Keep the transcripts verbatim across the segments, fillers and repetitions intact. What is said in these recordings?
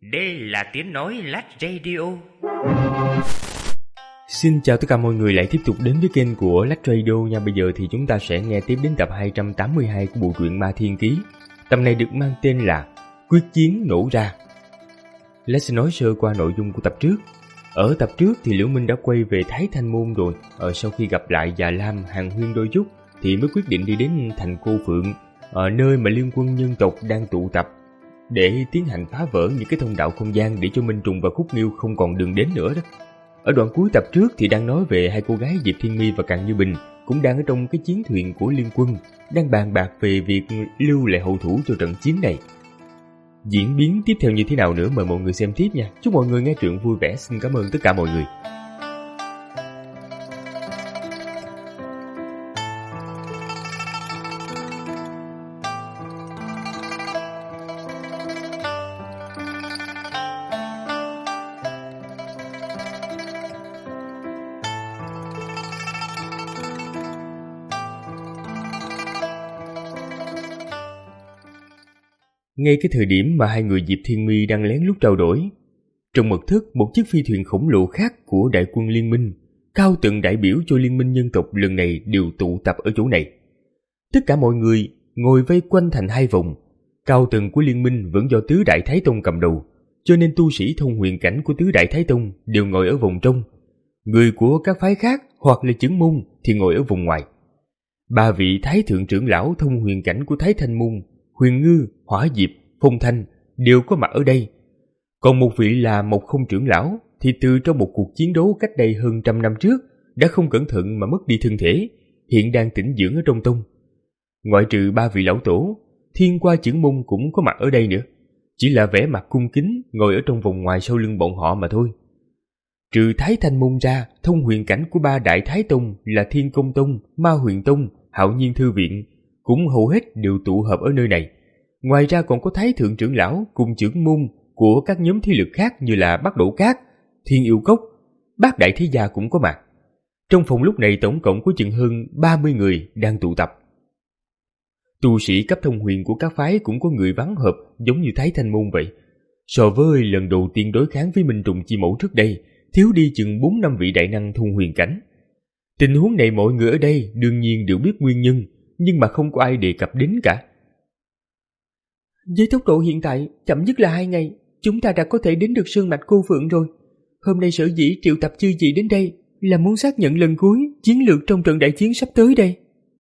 Đây là tiếng nói Lách Radio. Xin chào tất cả mọi người lại tiếp tục đến với kênh của Lách Radio nha. Bây giờ thì chúng ta sẽ nghe tiếp đến tập hai trăm tám mươi hai của bộ truyện Ma Thiên Ký. Tập này được mang tên là Quyết Chiến Nổ Ra. Lách sẽ nói sơ qua nội dung của tập trước. Ở tập trước thì Liễu Minh đã quay về Thái Thanh Môn rồi. Ở sau khi gặp lại Già Lam, Hàn Huyên đôi chút thì mới quyết định đi đến thành Cô Phượng, ở nơi mà liên quân nhân tộc đang tụ tập, để tiến hành phá vỡ những cái thông đạo không gian để cho Minh Trùng và Khúc Nghiêu không còn đường đến nữa đó. Ở đoạn cuối tập trước thì đang nói về hai cô gái Diệp Thiên Mi và Càn Như Bình cũng đang ở trong cái chiến thuyền của liên quân, đang bàn bạc về việc lưu lại hậu thủ cho trận chiến này. Diễn biến tiếp theo như thế nào nữa mời mọi người xem tiếp nha. Chúc mọi người nghe truyện vui vẻ. Xin cảm ơn tất cả mọi người. Ngay cái thời điểm mà hai người Diệp Thiên Mi đang lén lút trao đổi, trong mật thất một chiếc phi thuyền khổng lồ khác của đại quân liên minh, cao tầng đại biểu cho liên minh nhân tộc lần này đều tụ tập ở chỗ này. Tất cả mọi người ngồi vây quanh thành hai vòng. Cao tầng của liên minh vẫn do Tứ Đại Thái Tông cầm đầu, cho nên tu sĩ thông huyền cảnh của Tứ Đại Thái Tông đều ngồi ở vòng trong. Người của các phái khác hoặc là chứng môn thì ngồi ở vòng ngoài. Ba vị Thái Thượng trưởng lão thông huyền cảnh của Thái Thanh Môn, Huyền Ngư, Hỏa Diệp, Phong Thanh đều có mặt ở đây. Còn một vị là Mộc Không trưởng lão thì từ trong một cuộc chiến đấu cách đây hơn trăm năm trước đã không cẩn thận mà mất đi thân thể, hiện đang tĩnh dưỡng ở trong tông. Ngoại trừ ba vị lão tổ, Thiên Qua trưởng môn cũng có mặt ở đây nữa, chỉ là vẻ mặt cung kính ngồi ở trong vòng ngoài sau lưng bọn họ mà thôi. Trừ Thái Thanh Môn ra, thông huyền cảnh của ba đại Thái Tông là Thiên Công Tông, Ma Huyền Tông, Hạo Nhiên Thư Viện cũng hầu hết đều tụ hợp ở nơi này. Ngoài ra còn có Thái Thượng trưởng lão cùng trưởng môn của các nhóm thế lực khác như là Bắc Đổ Cát, Thiên Yêu Cốc, Bát Đại Thế Gia cũng có mặt. Trong phòng lúc này tổng cộng có chừng hơn ba mươi người đang tụ tập. Tu sĩ cấp thông huyền của các phái cũng có người vắng họp giống như Thái Thanh Môn vậy. So với lần đầu tiên đối kháng với Minh Trùng Chi Mẫu trước đây, thiếu đi chừng bốn năm vị đại năng thông huyền cảnh. Tình huống này mọi người ở đây đương nhiên đều biết nguyên nhân, nhưng mà không có ai đề cập đến cả. Với tốc độ hiện tại, chậm nhất là hai ngày, chúng ta đã có thể đến được Sơn Mạch Cô Phượng rồi. Hôm nay sở dĩ triệu tập chư vị đến đây là muốn xác nhận lần cuối chiến lược trong trận đại chiến sắp tới đây.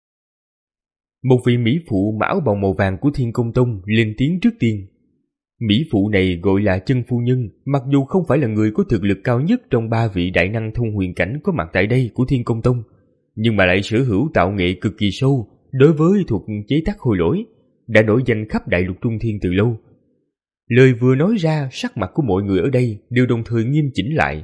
Một vị mỹ phụ mặc áo bào màu vàng của Thiên Công Tông lên tiếng trước tiên. Mỹ phụ này gọi là Chân Phu Nhân, mặc dù không phải là người có thực lực cao nhất trong ba vị đại năng thông huyền cảnh có mặt tại đây của Thiên Công Tông, nhưng mà lại sở hữu tạo nghệ cực kỳ sâu đối với thuật chế tác khôi lỗi, đã nổi danh khắp đại lục Trung Thiên từ lâu. Lời vừa nói ra, sắc mặt của mọi người ở đây đều đồng thời nghiêm chỉnh lại.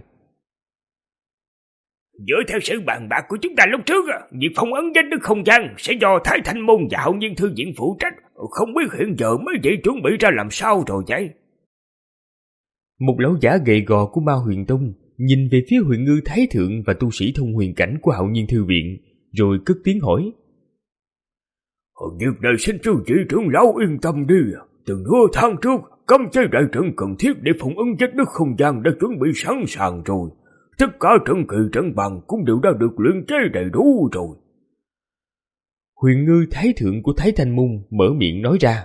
Dựa theo sự bàn bạc của chúng ta lúc trước, việc phong ấn danh đức không gian sẽ do Thái Thanh Môn và Hạo Nhiên Thư Viện phụ trách. Không biết hiện giờ mấy vị chuẩn bị ra làm sao rồi vậy? Một lão giả gầy gò của Ma Huyền Tông nhìn về phía Huyền Ngư Thái Thượng và tu sĩ thông huyền cảnh của Hạo Nhiên Thư Viện, rồi cất tiếng hỏi. Việc này xin chư vị trưởng lão yên tâm đi. Từ nửa tháng trước, cấm chế đại trận cần thiết để phong ấn danh đức không gian đã chuẩn bị sẵn sàng rồi. Tất cả trận kỳ trận bàn cũng đều đã được luyện chế đầy đủ rồi. Huyền Ngư Thái Thượng của Thái Thanh Môn mở miệng nói ra.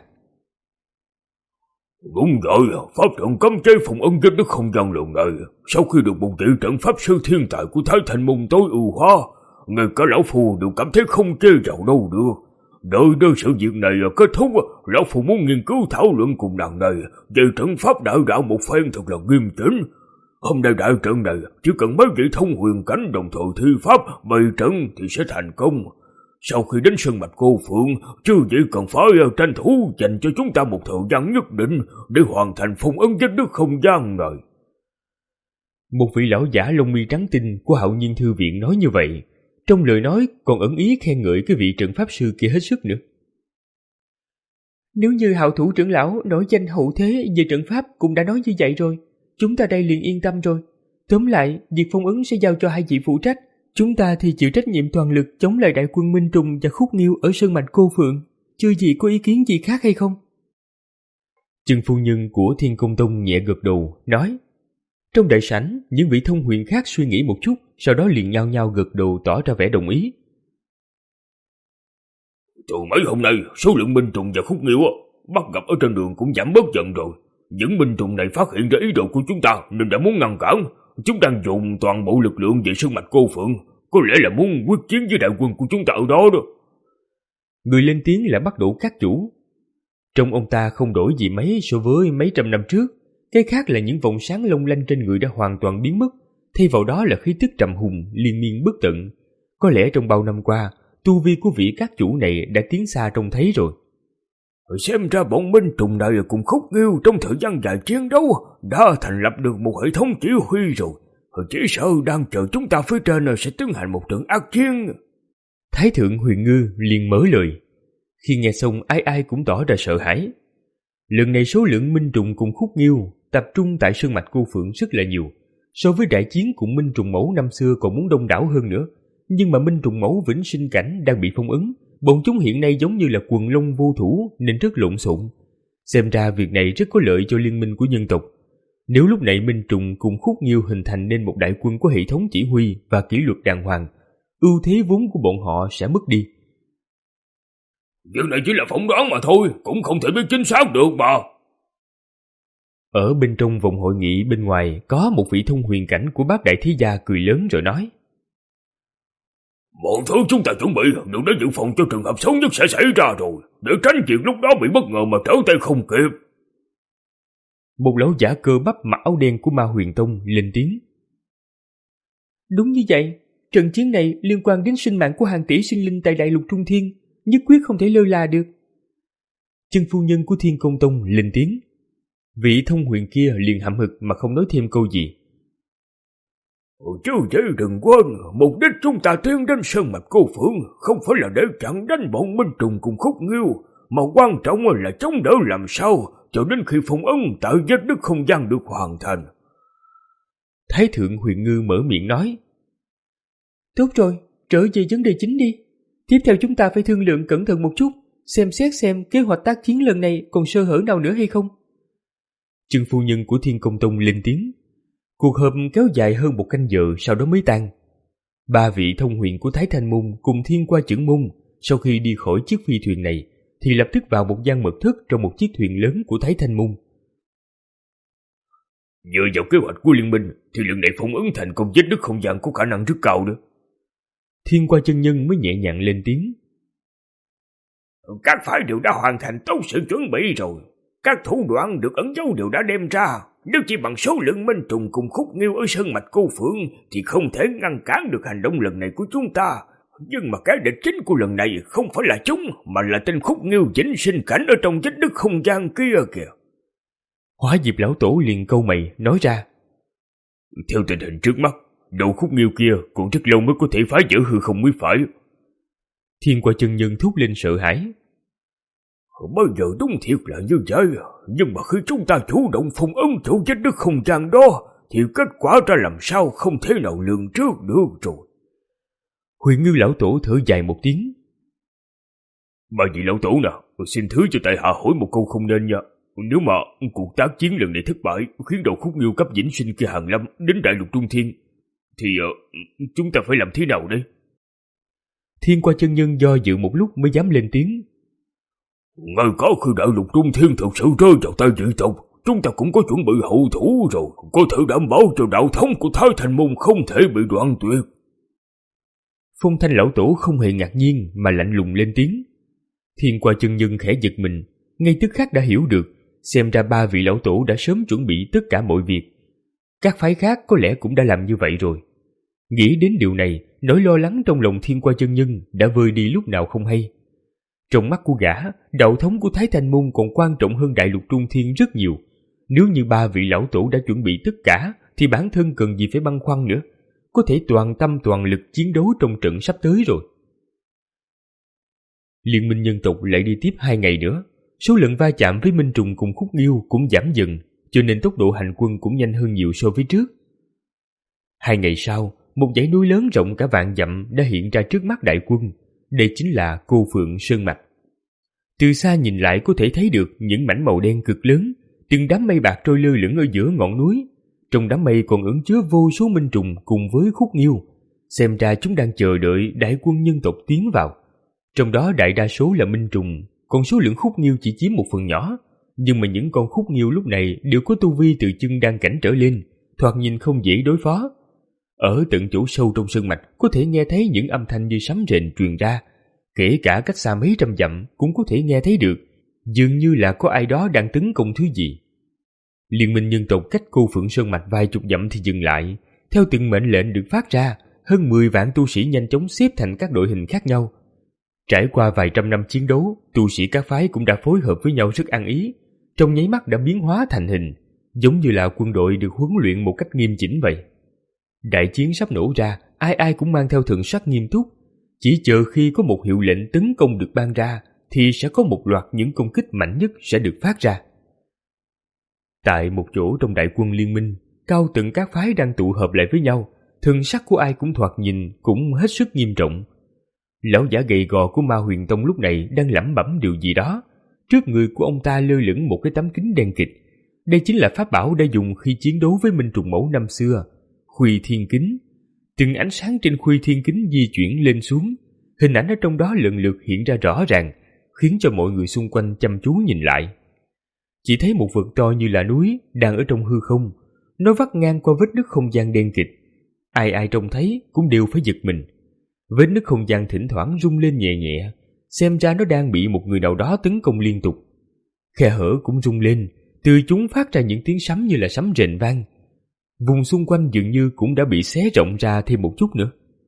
Đúng vậy, pháp trận cấm chế phong ấn danh đức không gian lần này, sau khi được một vị trận pháp sư thiên tài của Thái Thanh Môn tối ưu hóa, ngay cả lão phù đều cảm thấy không chê vào đâu được. Đợi đến sự việc này kết thúc, lão phù muốn nghiên cứu thảo luận cùng nàng này về trận pháp đại đạo một phen thật là nghiêm chỉnh. Hôm nay đại trận này chỉ cần mấy vị thông huyền cảnh đồng thời thi pháp bày trận thì sẽ thành công. Sau khi đến Sơn Mạch Cô Phượng, chư vị cần phải tranh thủ dành cho chúng ta một thời gian nhất định để hoàn thành phong ấn danh đức không gian này. Một vị lão giả lông mi trắng tinh của Hạo Nhiên Thư Viện nói như vậy, trong lời nói còn ẩn ý khen ngợi cái vị trận pháp sư kia hết sức nữa. Nếu như Hạo Thủ trưởng lão nổi danh hậu thế về trận pháp cũng đã nói như vậy rồi, chúng ta đây liền yên tâm rồi. Tóm lại, việc phong ấn sẽ giao cho hai vị phụ trách, chúng ta thì chịu trách nhiệm toàn lực chống lại đại quân Minh Trùng và Khúc Nghiêu ở Sơn Mạch Cô Phượng. Chưa gì có ý kiến gì khác hay không? Chân phu nhân của Thiên Công Tông nhẹ gật đầu, nói. Trong đại sảnh, những vị thông huyền khác suy nghĩ một chút, sau đó liền nhao nhao gật đầu tỏ ra vẻ đồng ý. Từ mấy hôm nay, số lượng binh trùng và khúc nghiêu bắt gặp ở trên đường cũng giảm bớt dần rồi. Những binh trùng này phát hiện ra ý đồ của chúng ta nên đã muốn ngăn cản. Chúng đang dùng toàn bộ lực lượng về sơn mạch Cô Phượng, có lẽ là muốn quyết chiến với đại quân của chúng ta ở đó đó. Người lên tiếng là Bắc Đỗ Các Chủ. Trông ông ta không đổi gì mấy so với mấy trăm năm trước. Cái khác là những vòng sáng long lanh trên người đã hoàn toàn biến mất, thay vào đó là khí tức trầm hùng, liên miên bất tận. Có lẽ trong bao năm qua, tu vi của vị các chủ này đã tiến xa trông thấy rồi. Xem ra bọn binh trùng này cùng khúc nghiêu trong thời gian dài chiến đấu đã thành lập được một hệ thống chỉ huy rồi. Chỉ sợ đang chờ chúng ta phía trên sẽ tiến hành một trận ác chiến. Thái thượng Huyền Ngư liền mở lời. Khi nghe xong ai ai cũng tỏ ra sợ hãi. Lần này số lượng minh trùng cùng khúc nghiêu tập trung tại sơn mạch Cô Phượng rất là nhiều. So với đại chiến cùng minh trùng mẫu năm xưa còn muốn đông đảo hơn nữa. Nhưng mà minh trùng mẫu vĩnh sinh cảnh đang bị phong ấn. Bọn chúng hiện nay giống như là quần long vô thủ nên rất lộn xộn. Xem ra việc này rất có lợi cho liên minh của nhân tộc. Nếu lúc này minh trùng cùng khúc nghiêu hình thành nên một đại quân có hệ thống chỉ huy và kỷ luật đàng hoàng, ưu thế vốn của bọn họ sẽ mất đi. Việc này chỉ là phỏng đoán mà thôi, cũng không thể biết chính xác được mà. Ở bên trong vòng hội nghị bên ngoài có một vị thông huyền cảnh của bác đại thế gia cười lớn rồi nói. Mọi thứ chúng ta chuẩn bị đều đã dự phòng cho trường hợp xấu nhất sẽ xảy ra rồi, để tránh chuyện lúc đó bị bất ngờ mà trở tay không kịp. Một lão giả cơ bắp mặc áo đen của Ma Huyền Tông lên tiếng. Đúng như vậy, trận chiến này liên quan đến sinh mạng của hàng tỷ sinh linh tại Đại Lục Trung Thiên, nhất quyết không thể lơ là được. Chân phu nhân của Thiên Công Tông lên tiếng. Vị thông huyền kia liền hậm hực mà không nói thêm câu gì. Chứ chứ đừng quên, mục đích chúng ta tiến đến sơn mạch Cô Phượng không phải là để chặn đánh bọn minh trùng cùng khúc nghiêu, mà quan trọng là chống đỡ làm sao cho đến khi phong ấn tại vết nứt không gian được hoàn thành. Thái thượng Huyền Ngư mở miệng nói. Tốt rồi, trở về vấn đề chính đi. Tiếp theo chúng ta phải thương lượng cẩn thận một chút, xem xét xem kế hoạch tác chiến lần này còn sơ hở nào nữa hay không. Chân phu nhân của Thiên Công Tông lên tiếng. Cuộc họp kéo dài hơn một canh giờ sau đó mới tan. Ba vị thông huyền của Thái Thanh Môn cùng Thiên Qua Chưởng Môn sau khi đi khỏi chiếc phi thuyền này thì lập tức vào một gian mật thất trong một chiếc thuyền lớn của Thái Thanh Môn. Dựa vào kế hoạch của liên minh thì lần này phong ấn thành công vết nứt không gian có khả năng rất cao nữa. Thiên Qua chân nhân mới nhẹ nhàng lên tiếng. Các phái đều đã hoàn thành tốt sự chuẩn bị rồi. Các thủ đoạn được ẩn dấu đều đã đem ra. Nếu chỉ bằng số lượng minh trùng cùng khúc nghiêu ở sơn mạch Cô Phượng thì không thể ngăn cản được hành động lần này của chúng ta. Nhưng mà cái địch chính của lần này không phải là chúng, mà là tên khúc nghiêu vĩnh sinh cảnh ở trong vết nứt không gian kia kìa. Hóa Diệp lão tổ liền câu mày nói ra. Theo tình hình trước mắt, đầu khúc nghiêu kia cũng rất lâu mới có thể phá vỡ hư không mới phải. Thiên Qua chân nhân thốt lên sợ hãi. Bây giờ đúng thiệt là như vậy, nhưng mà khi chúng ta chủ động phong ấn chỗ vết nứt không gian đó thì kết quả ra làm sao không thể nào lường trước được rồi. Huyền Ngư lão tổ thở dài một tiếng. Bà vị lão tổ nào, xin thứ cho tại hạ hỏi một câu không nên nha. Nếu mà cuộc tác chiến lần này thất bại khiến đầu khúc nghiêu cấp vĩnh sinh kia hàng lâm đến Đại Lục Trung Thiên thì uh, chúng ta phải làm thế nào đây? Thiên Qua chân nhân do dự một lúc mới dám lên tiếng. Ngay cả khi Đại Lục Trung Thiên thực sự rơi vào tay dị tộc, chúng ta cũng có chuẩn bị hậu thủ rồi, có thể đảm bảo cho đạo thống của Thái Thanh Môn không thể bị đoạn tuyệt. Phong Thanh lão tổ không hề ngạc nhiên mà lạnh lùng lên tiếng. Thiên Qua chân nhân khẽ giật mình, ngay tức khắc đã hiểu được, xem ra ba vị lão tổ đã sớm chuẩn bị tất cả mọi việc. Các phái khác có lẽ cũng đã làm như vậy rồi. Nghĩ đến điều này, nỗi lo lắng trong lòng Thiên Qua chân nhân đã vơi đi lúc nào không hay. Trong mắt của gã, đạo thống của Thái Thanh Môn còn quan trọng hơn Đại Lục Trung Thiên rất nhiều. Nếu như ba vị lão tổ đã chuẩn bị tất cả, thì bản thân cần gì phải băn khoăn nữa, có thể toàn tâm toàn lực chiến đấu trong trận sắp tới rồi. Liên minh nhân tộc lại đi tiếp hai ngày nữa, số lần va chạm với minh trùng cùng khúc nghiêu cũng giảm dần, cho nên tốc độ hành quân cũng nhanh hơn nhiều so với trước. Hai ngày sau, một dãy núi lớn rộng cả vạn dặm đã hiện ra trước mắt đại quân. Đây chính là Cô Phượng Sơn Mạch. Từ xa nhìn lại có thể thấy được những mảnh màu đen cực lớn, từng đám mây bạc trôi lơ lửng ở giữa ngọn núi. Trong đám mây còn ẩn chứa vô số minh trùng cùng với khúc nghiêu. Xem ra chúng đang chờ đợi đại quân nhân tộc tiến vào. Trong đó đại đa số là minh trùng, còn số lượng khúc nghiêu chỉ chiếm một phần nhỏ. Nhưng mà những con khúc nghiêu lúc này đều có tu vi từ chân đan cảnh trở lên, thoạt nhìn không dễ đối phó. Ở tận chỗ sâu trong sơn mạch có thể nghe thấy những âm thanh như sấm rền truyền ra, kể cả cách xa mấy trăm dặm cũng có thể nghe thấy được, dường như là có ai đó đang tấn công thứ gì. Liên minh nhân tộc cách Cô Phượng Sơn mạch vài chục dặm thì dừng lại. Theo từng mệnh lệnh được phát ra, hơn mười vạn tu sĩ nhanh chóng xếp thành các đội hình khác nhau. Trải qua vài trăm năm chiến đấu, tu sĩ các phái cũng đã phối hợp với nhau rất ăn ý, trong nháy mắt đã biến hóa thành hình, giống như là quân đội được huấn luyện một cách nghiêm chỉnh vậy. Đại chiến sắp nổ ra, ai ai cũng mang theo thần sắc nghiêm túc, chỉ chờ khi có một hiệu lệnh tấn công được ban ra thì sẽ có một loạt những công kích mạnh nhất sẽ được phát ra. Tại một chỗ trong đại quân liên minh, cao tầng các phái đang tụ hợp lại với nhau, thần sắc của ai cũng thoạt nhìn cũng hết sức nghiêm trọng. Lão giả gầy gò của Ma Huyền Tông lúc này đang lẩm bẩm điều gì đó. Trước người của ông ta lơ lửng một cái tấm kính đen kịt. Đây chính là pháp bảo đã dùng khi chiến đấu với Minh Trùng Mẫu năm xưa, Khuy Thiên Kính. Từng ánh sáng trên Khuy Thiên Kính di chuyển lên xuống, hình ảnh ở trong đó lần lượt hiện ra rõ ràng, khiến cho mọi người xung quanh chăm chú nhìn lại. Chỉ thấy một vật to như là núi đang ở trong hư không, nó vắt ngang qua vết nứt không gian đen kịt. Ai ai trông thấy cũng đều phải giật mình. Vết nứt không gian thỉnh thoảng rung lên nhẹ nhẹ, xem ra nó đang bị một người nào đó tấn công liên tục. Khe hở cũng rung lên, từ chúng phát ra những tiếng sấm như là sấm rền vang. Vùng xung quanh dường như cũng đã bị xé rộng ra thêm một chút nữa.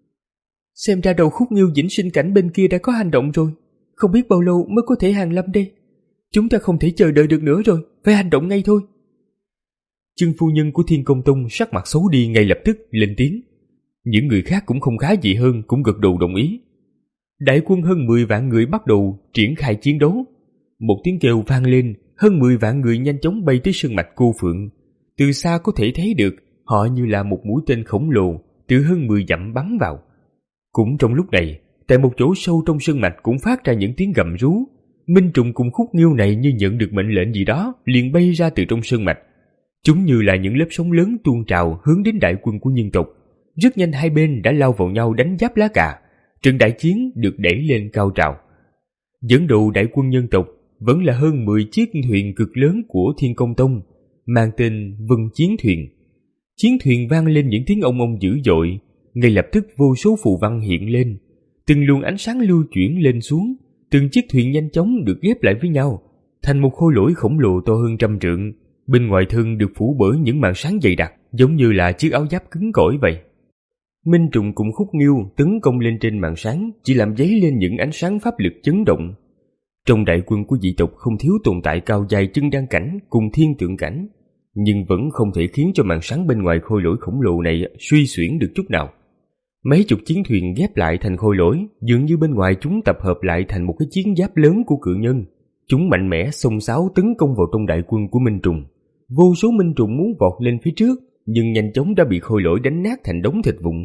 Xem ra đầu khúc nghiêu vĩnh sinh cảnh bên kia đã có hành động rồi. Không biết bao lâu mới có thể hàng lâm đây. Chúng ta không thể chờ đợi được nữa rồi, phải hành động ngay thôi. Chân phu nhân của Thiên Công Tông sắc mặt xấu đi ngay lập tức lên tiếng. Những người khác cũng không khá gì hơn cũng gật đầu đồng ý. Đại quân hơn mười vạn người bắt đầu triển khai chiến đấu. Một tiếng kêu vang lên, hơn mười vạn người nhanh chóng bay tới sơn mạch Cô Phượng. Từ xa có thể thấy được họ như là một mũi tên khổng lồ từ hơn mười dặm bắn vào. Cũng trong lúc này, tại một chỗ sâu trong sơn mạch cũng phát ra những tiếng gầm rú. Minh trùng cùng khúc nghiêu này như nhận được mệnh lệnh gì đó liền bay ra từ trong sơn mạch. Chúng như là những lớp sóng lớn tuôn trào hướng đến đại quân của nhân tộc. Rất nhanh hai bên đã lao vào nhau đánh giáp lá cà. Trận đại chiến được đẩy lên cao trào. Dẫn đầu đại quân nhân tộc vẫn là hơn mười chiếc thuyền cực lớn của Thiên Công Tông, mang tên Vân Chiến Thuyền. Chiến thuyền vang lên những tiếng ông ông dữ dội, ngay lập tức vô số phù văn hiện lên, từng luồng ánh sáng lưu chuyển lên xuống, từng chiếc thuyền nhanh chóng được ghép lại với nhau, thành một khối lỗi khổng lồ to hơn trăm trượng. Bên ngoài thân được phủ bởi những màn sáng dày đặc, giống như là chiếc áo giáp cứng cỏi vậy. Minh trùng cùng khúc nghiêu tấn công lên trên màn sáng, chỉ làm dấy lên những ánh sáng pháp lực chấn động. Trong đại quân của dị tộc không thiếu tồn tại cao dài chân đan cảnh cùng thiên tượng cảnh, nhưng vẫn không thể khiến cho màn sáng bên ngoài khôi lỗi khổng lồ này suy xuyển được chút nào. Mấy chục chiến thuyền ghép lại thành khôi lỗi, dường như bên ngoài chúng tập hợp lại thành một cái chiến giáp lớn của cự nhân. Chúng mạnh mẽ xông xáo tấn công vào trong đại quân của Minh trùng. Vô số Minh trùng muốn vọt lên phía trước, nhưng nhanh chóng đã bị khôi lỗi đánh nát thành đống thịt vụn.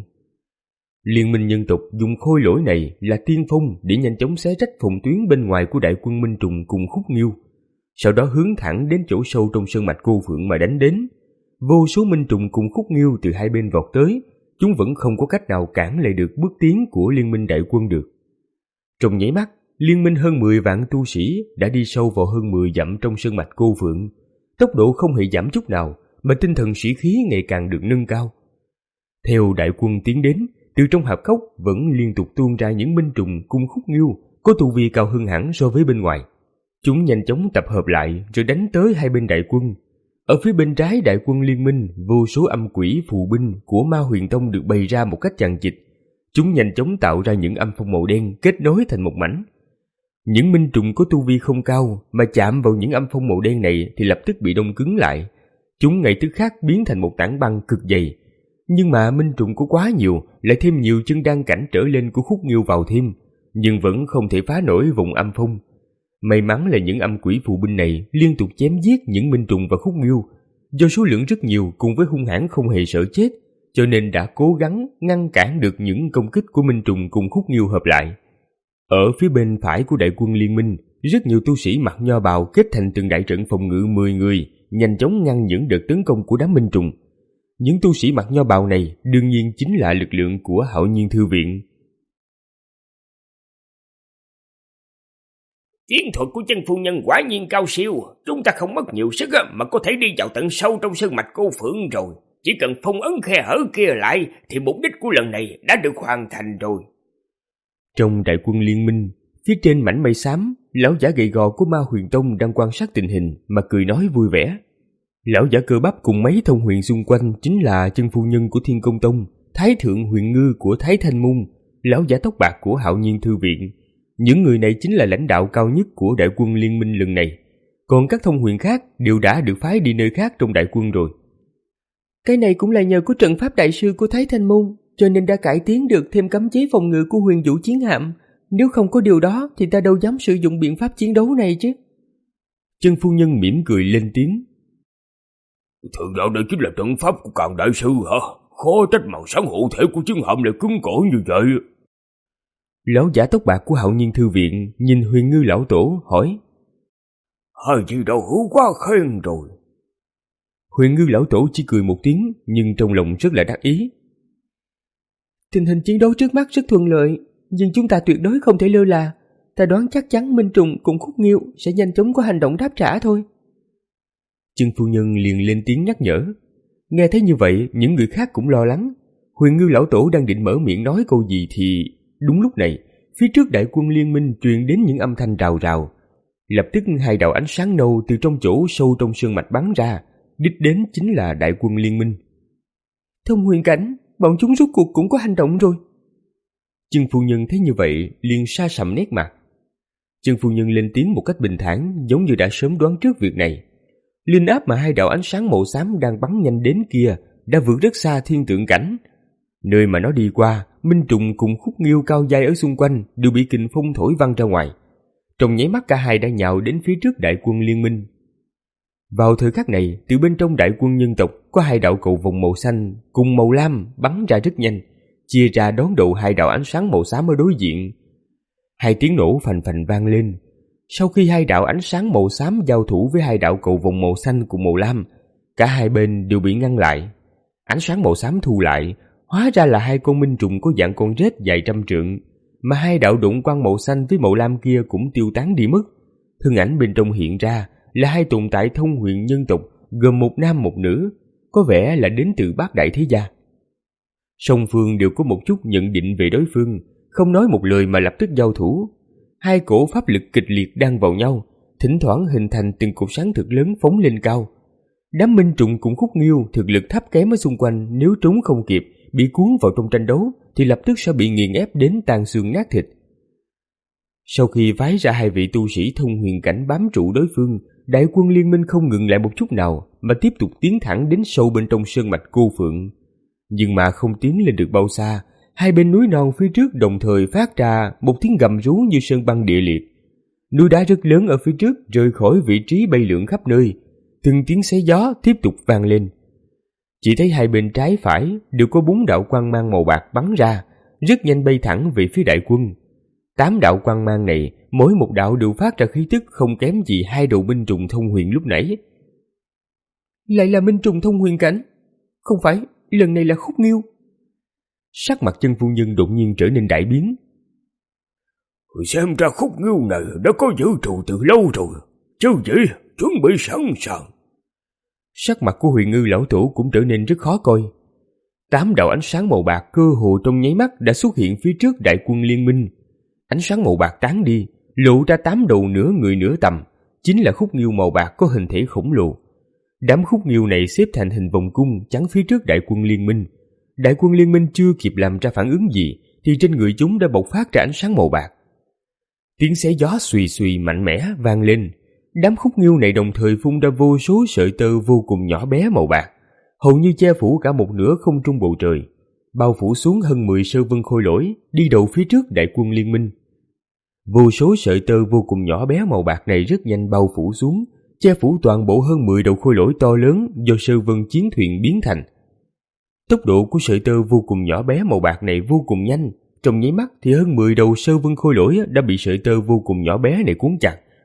Liên minh nhân tộc dùng khôi lỗi này là tiên phong để nhanh chóng xé rách phòng tuyến bên ngoài của đại quân Minh trùng cùng khúc nghiêu, sau đó hướng thẳng đến chỗ sâu trong sơn mạch Cô Phượng mà đánh đến. Vô số Minh trùng cùng khúc nghiêu từ hai bên vọt tới, chúng vẫn không có cách nào cản lại được bước tiến của liên minh đại quân được. Trong nháy mắt, liên minh hơn mười vạn tu sĩ đã đi sâu vào hơn mười dặm trong sơn mạch Cô Phượng. Tốc độ không hề giảm chút nào, mà tinh thần sĩ khí ngày càng được nâng cao. Theo đại quân tiến đến, từ trong hạp cốc vẫn liên tục tuôn ra những Minh trùng cùng khúc nghiêu có tu vi cao hơn hẳn so với bên ngoài. Chúng nhanh chóng tập hợp lại rồi đánh tới hai bên đại quân. Ở phía bên trái đại quân liên minh, vô số âm quỷ phù binh của Ma Huyền Tông được bày ra một cách chằng chịt. Chúng nhanh chóng tạo ra những âm phong màu đen kết nối thành một mảnh. Những Minh trùng có tu vi không cao mà chạm vào những âm phong màu đen này thì lập tức bị đông cứng lại. Chúng ngay tức khắc biến thành một tảng băng cực dày. Nhưng mà Minh trùng có quá nhiều, lại thêm nhiều chân đan cảnh trở lên của khúc nghiêu vào thêm, nhưng vẫn không thể phá nổi vùng âm phong. May mắn là những âm quỷ phù binh này liên tục chém giết những Minh trùng và khúc nghiêu. Do số lượng rất nhiều cùng với hung hãn không hề sợ chết, cho nên đã cố gắng ngăn cản được những công kích của Minh trùng cùng khúc nghiêu hợp lại. Ở phía bên phải của đại quân liên minh, rất nhiều tu sĩ mặc nho bào kết thành từng đại trận phòng ngự mười người, nhanh chóng ngăn những đợt tấn công của đám minh trùng. Những tu sĩ mặc nho bào này đương nhiên chính là lực lượng của Hạo Nhiên Thư Viện. Chiến thuật của chân phu nhân quả nhiên cao siêu, chúng ta không mất nhiều sức mà có thể đi vào tận sâu trong sơn mạch Cô Phượng rồi. Chỉ cần phong ấn khe hở kia lại thì mục đích của lần này đã được hoàn thành rồi. Trong đại quân liên minh, phía trên mảnh mây xám, lão giả gầy gò của Ma Huyền Tông đang quan sát tình hình mà cười nói vui vẻ. Lão giả cơ bắp cùng mấy thông huyền xung quanh chính là chân phu nhân của Thiên Công Tông, Thái thượng huyền ngư của Thái Thanh Môn, lão giả tóc bạc của Hạo Nhiên Thư Viện. Những người này chính là lãnh đạo cao nhất của đại quân liên minh lần này. Còn các thông huyền khác đều đã được phái đi nơi khác trong đại quân rồi. Cái này cũng là nhờ có trận pháp đại sư của Thái Thanh Môn, cho nên đã cải tiến được thêm cấm chế phòng ngự của huyền vũ chiến hạm. Nếu không có điều đó thì ta đâu dám sử dụng biện pháp chiến đấu này chứ. Chân phu nhân mỉm cười lên tiếng. Thường đạo đây chính là trận pháp của Càn đại sư hả? Khó trách màu sáng hộ thể của chiến hạm lại cứng cỏi như vậy. Lão giả tóc bạc của Hạo Nhiên Thư Viện nhìn huyền ngư lão tổ hỏi. Hơi gì đâu hữu quá khen rồi. Huyền ngư lão tổ chỉ cười một tiếng nhưng trong lòng rất là đắc ý. Tình hình chiến đấu trước mắt rất thuận lợi, nhưng chúng ta tuyệt đối không thể lơ là. Ta đoán chắc chắn Minh Trùng cùng Khúc Nghiêu sẽ nhanh chóng có hành động đáp trả thôi. Chân phu nhân liền lên tiếng nhắc nhở. Nghe thấy như vậy, những người khác cũng lo lắng. Huyền ngư lão tổ đang định mở miệng nói câu gì thì đúng lúc này, phía trước đại quân liên minh truyền đến những âm thanh rào rào. Lập tức hai đạo ánh sáng nâu từ trong chỗ sâu trong sơn mạch bắn ra, đích đến chính là đại quân liên minh. Thông huyền cảnh, bọn chúng rốt cuộc cũng có hành động rồi. Chân phu nhân thấy như vậy liền sa sầm nét mặt. Chân phu nhân lên tiếng một cách bình thản, giống như đã sớm đoán trước việc này. Linh áp mà hai đạo ánh sáng màu xám đang bắn nhanh đến kia đã vượt rất xa thiên tượng cảnh. Nơi mà nó đi qua, Minh Trùng cùng Khúc Nghiêu cao dai ở xung quanh đều bị kình phong thổi văng ra ngoài. Trong nháy mắt cả hai đã nhào đến phía trước đại quân liên minh. Vào thời khắc này, từ bên trong đại quân nhân tộc có hai đạo cầu vòng màu xanh cùng màu lam bắn ra rất nhanh, chia ra đón đầu hai đạo ánh sáng màu xám ở đối diện. Hai tiếng nổ phành phành vang lên. Sau khi hai đạo ánh sáng màu xám giao thủ với hai đạo cầu vòng màu xanh cùng màu lam, cả hai bên đều bị ngăn lại. Ánh sáng màu xám thu lại, hóa ra là hai con minh trùng có dạng con rết dài trăm trượng, mà hai đạo đụng quang màu xanh với màu lam kia cũng tiêu tán đi mất. Thân ảnh bên trong hiện ra là hai tồn tại thông huyền nhân tộc gồm một nam một nữ, có vẻ là đến từ bát đại thế gia. Song phương đều có một chút nhận định về đối phương, không nói một lời mà lập tức giao thủ. Hai cổ pháp lực kịch liệt đan vào nhau, thỉnh thoảng hình thành từng cột sáng thực lớn phóng lên cao. Đám minh trùng cùng Khúc Nghiêu thực lực thấp kém ở xung quanh, nếu trốn không kịp, bị cuốn vào trong tranh đấu thì lập tức sẽ bị nghiền ép đến tan xương nát thịt. Sau khi phái ra hai vị tu sĩ thông huyền cảnh bám trụ đối phương, đại quân liên minh không ngừng lại một chút nào mà tiếp tục tiến thẳng đến sâu bên trong sơn mạch Cô Phượng. Nhưng mà không tiến lên được bao xa, hai bên núi non phía trước đồng thời phát ra một tiếng gầm rú như sơn băng địa liệt. Núi đá rất lớn ở phía trước rời khỏi vị trí bay lượn khắp nơi, từng tiếng xé gió tiếp tục vang lên. Chỉ thấy hai bên trái phải đều có bốn đạo quang mang màu bạc bắn ra, rất nhanh bay thẳng về phía đại quân. Tám đạo quang mang này, mỗi một đạo đều phát ra khí tức không kém gì hai đầu minh trùng thông huyền lúc nãy. Lại là minh trùng thông huyền cảnh? Không phải, lần này là Khúc Nghiêu. Sắc mặt chân phu nhân đột nhiên trở nên đại biến. Xem ra Khúc Nghiêu này đã có dự trù từ lâu rồi, chứ gì chuẩn bị sẵn sàng. Sắc mặt của Huyền Ngư lão tổ cũng trở nên rất khó coi. Tám đạo ánh sáng màu bạc cơ hồ trong nháy mắt đã xuất hiện phía trước đại quân liên minh. Ánh sáng màu bạc tán đi, lộ ra tám đầu nửa người nửa tầm, chính là Khúc Nghiêu màu bạc có hình thể khổng lồ. Đám Khúc Nghiêu này xếp thành hình vòng cung chắn phía trước đại quân liên minh. Đại quân liên minh chưa kịp làm ra phản ứng gì thì trên người chúng đã bộc phát ra ánh sáng màu bạc. Tiếng xé gió xùy xùy mạnh mẽ vang lên. Đám Khúc Nghiêu này đồng thời phun ra vô số sợi tơ vô cùng nhỏ bé màu bạc, hầu như che phủ cả một nửa không trung bầu trời, bao phủ xuống hơn mười sơ vân khôi lỗi đi đầu phía trước đại quân liên minh. Vô số sợi tơ vô cùng nhỏ bé màu bạc này rất nhanh bao phủ xuống, che phủ toàn bộ hơn mười đầu khôi lỗi to lớn do sơ vân chiến thuyền biến thành. Tốc độ của sợi tơ vô cùng nhỏ bé màu bạc này vô cùng nhanh, trong nháy mắt thì hơn mười đầu sơ vân khôi lỗi đã bị sợi tơ vô cùng nhỏ bé này cuốn chặt,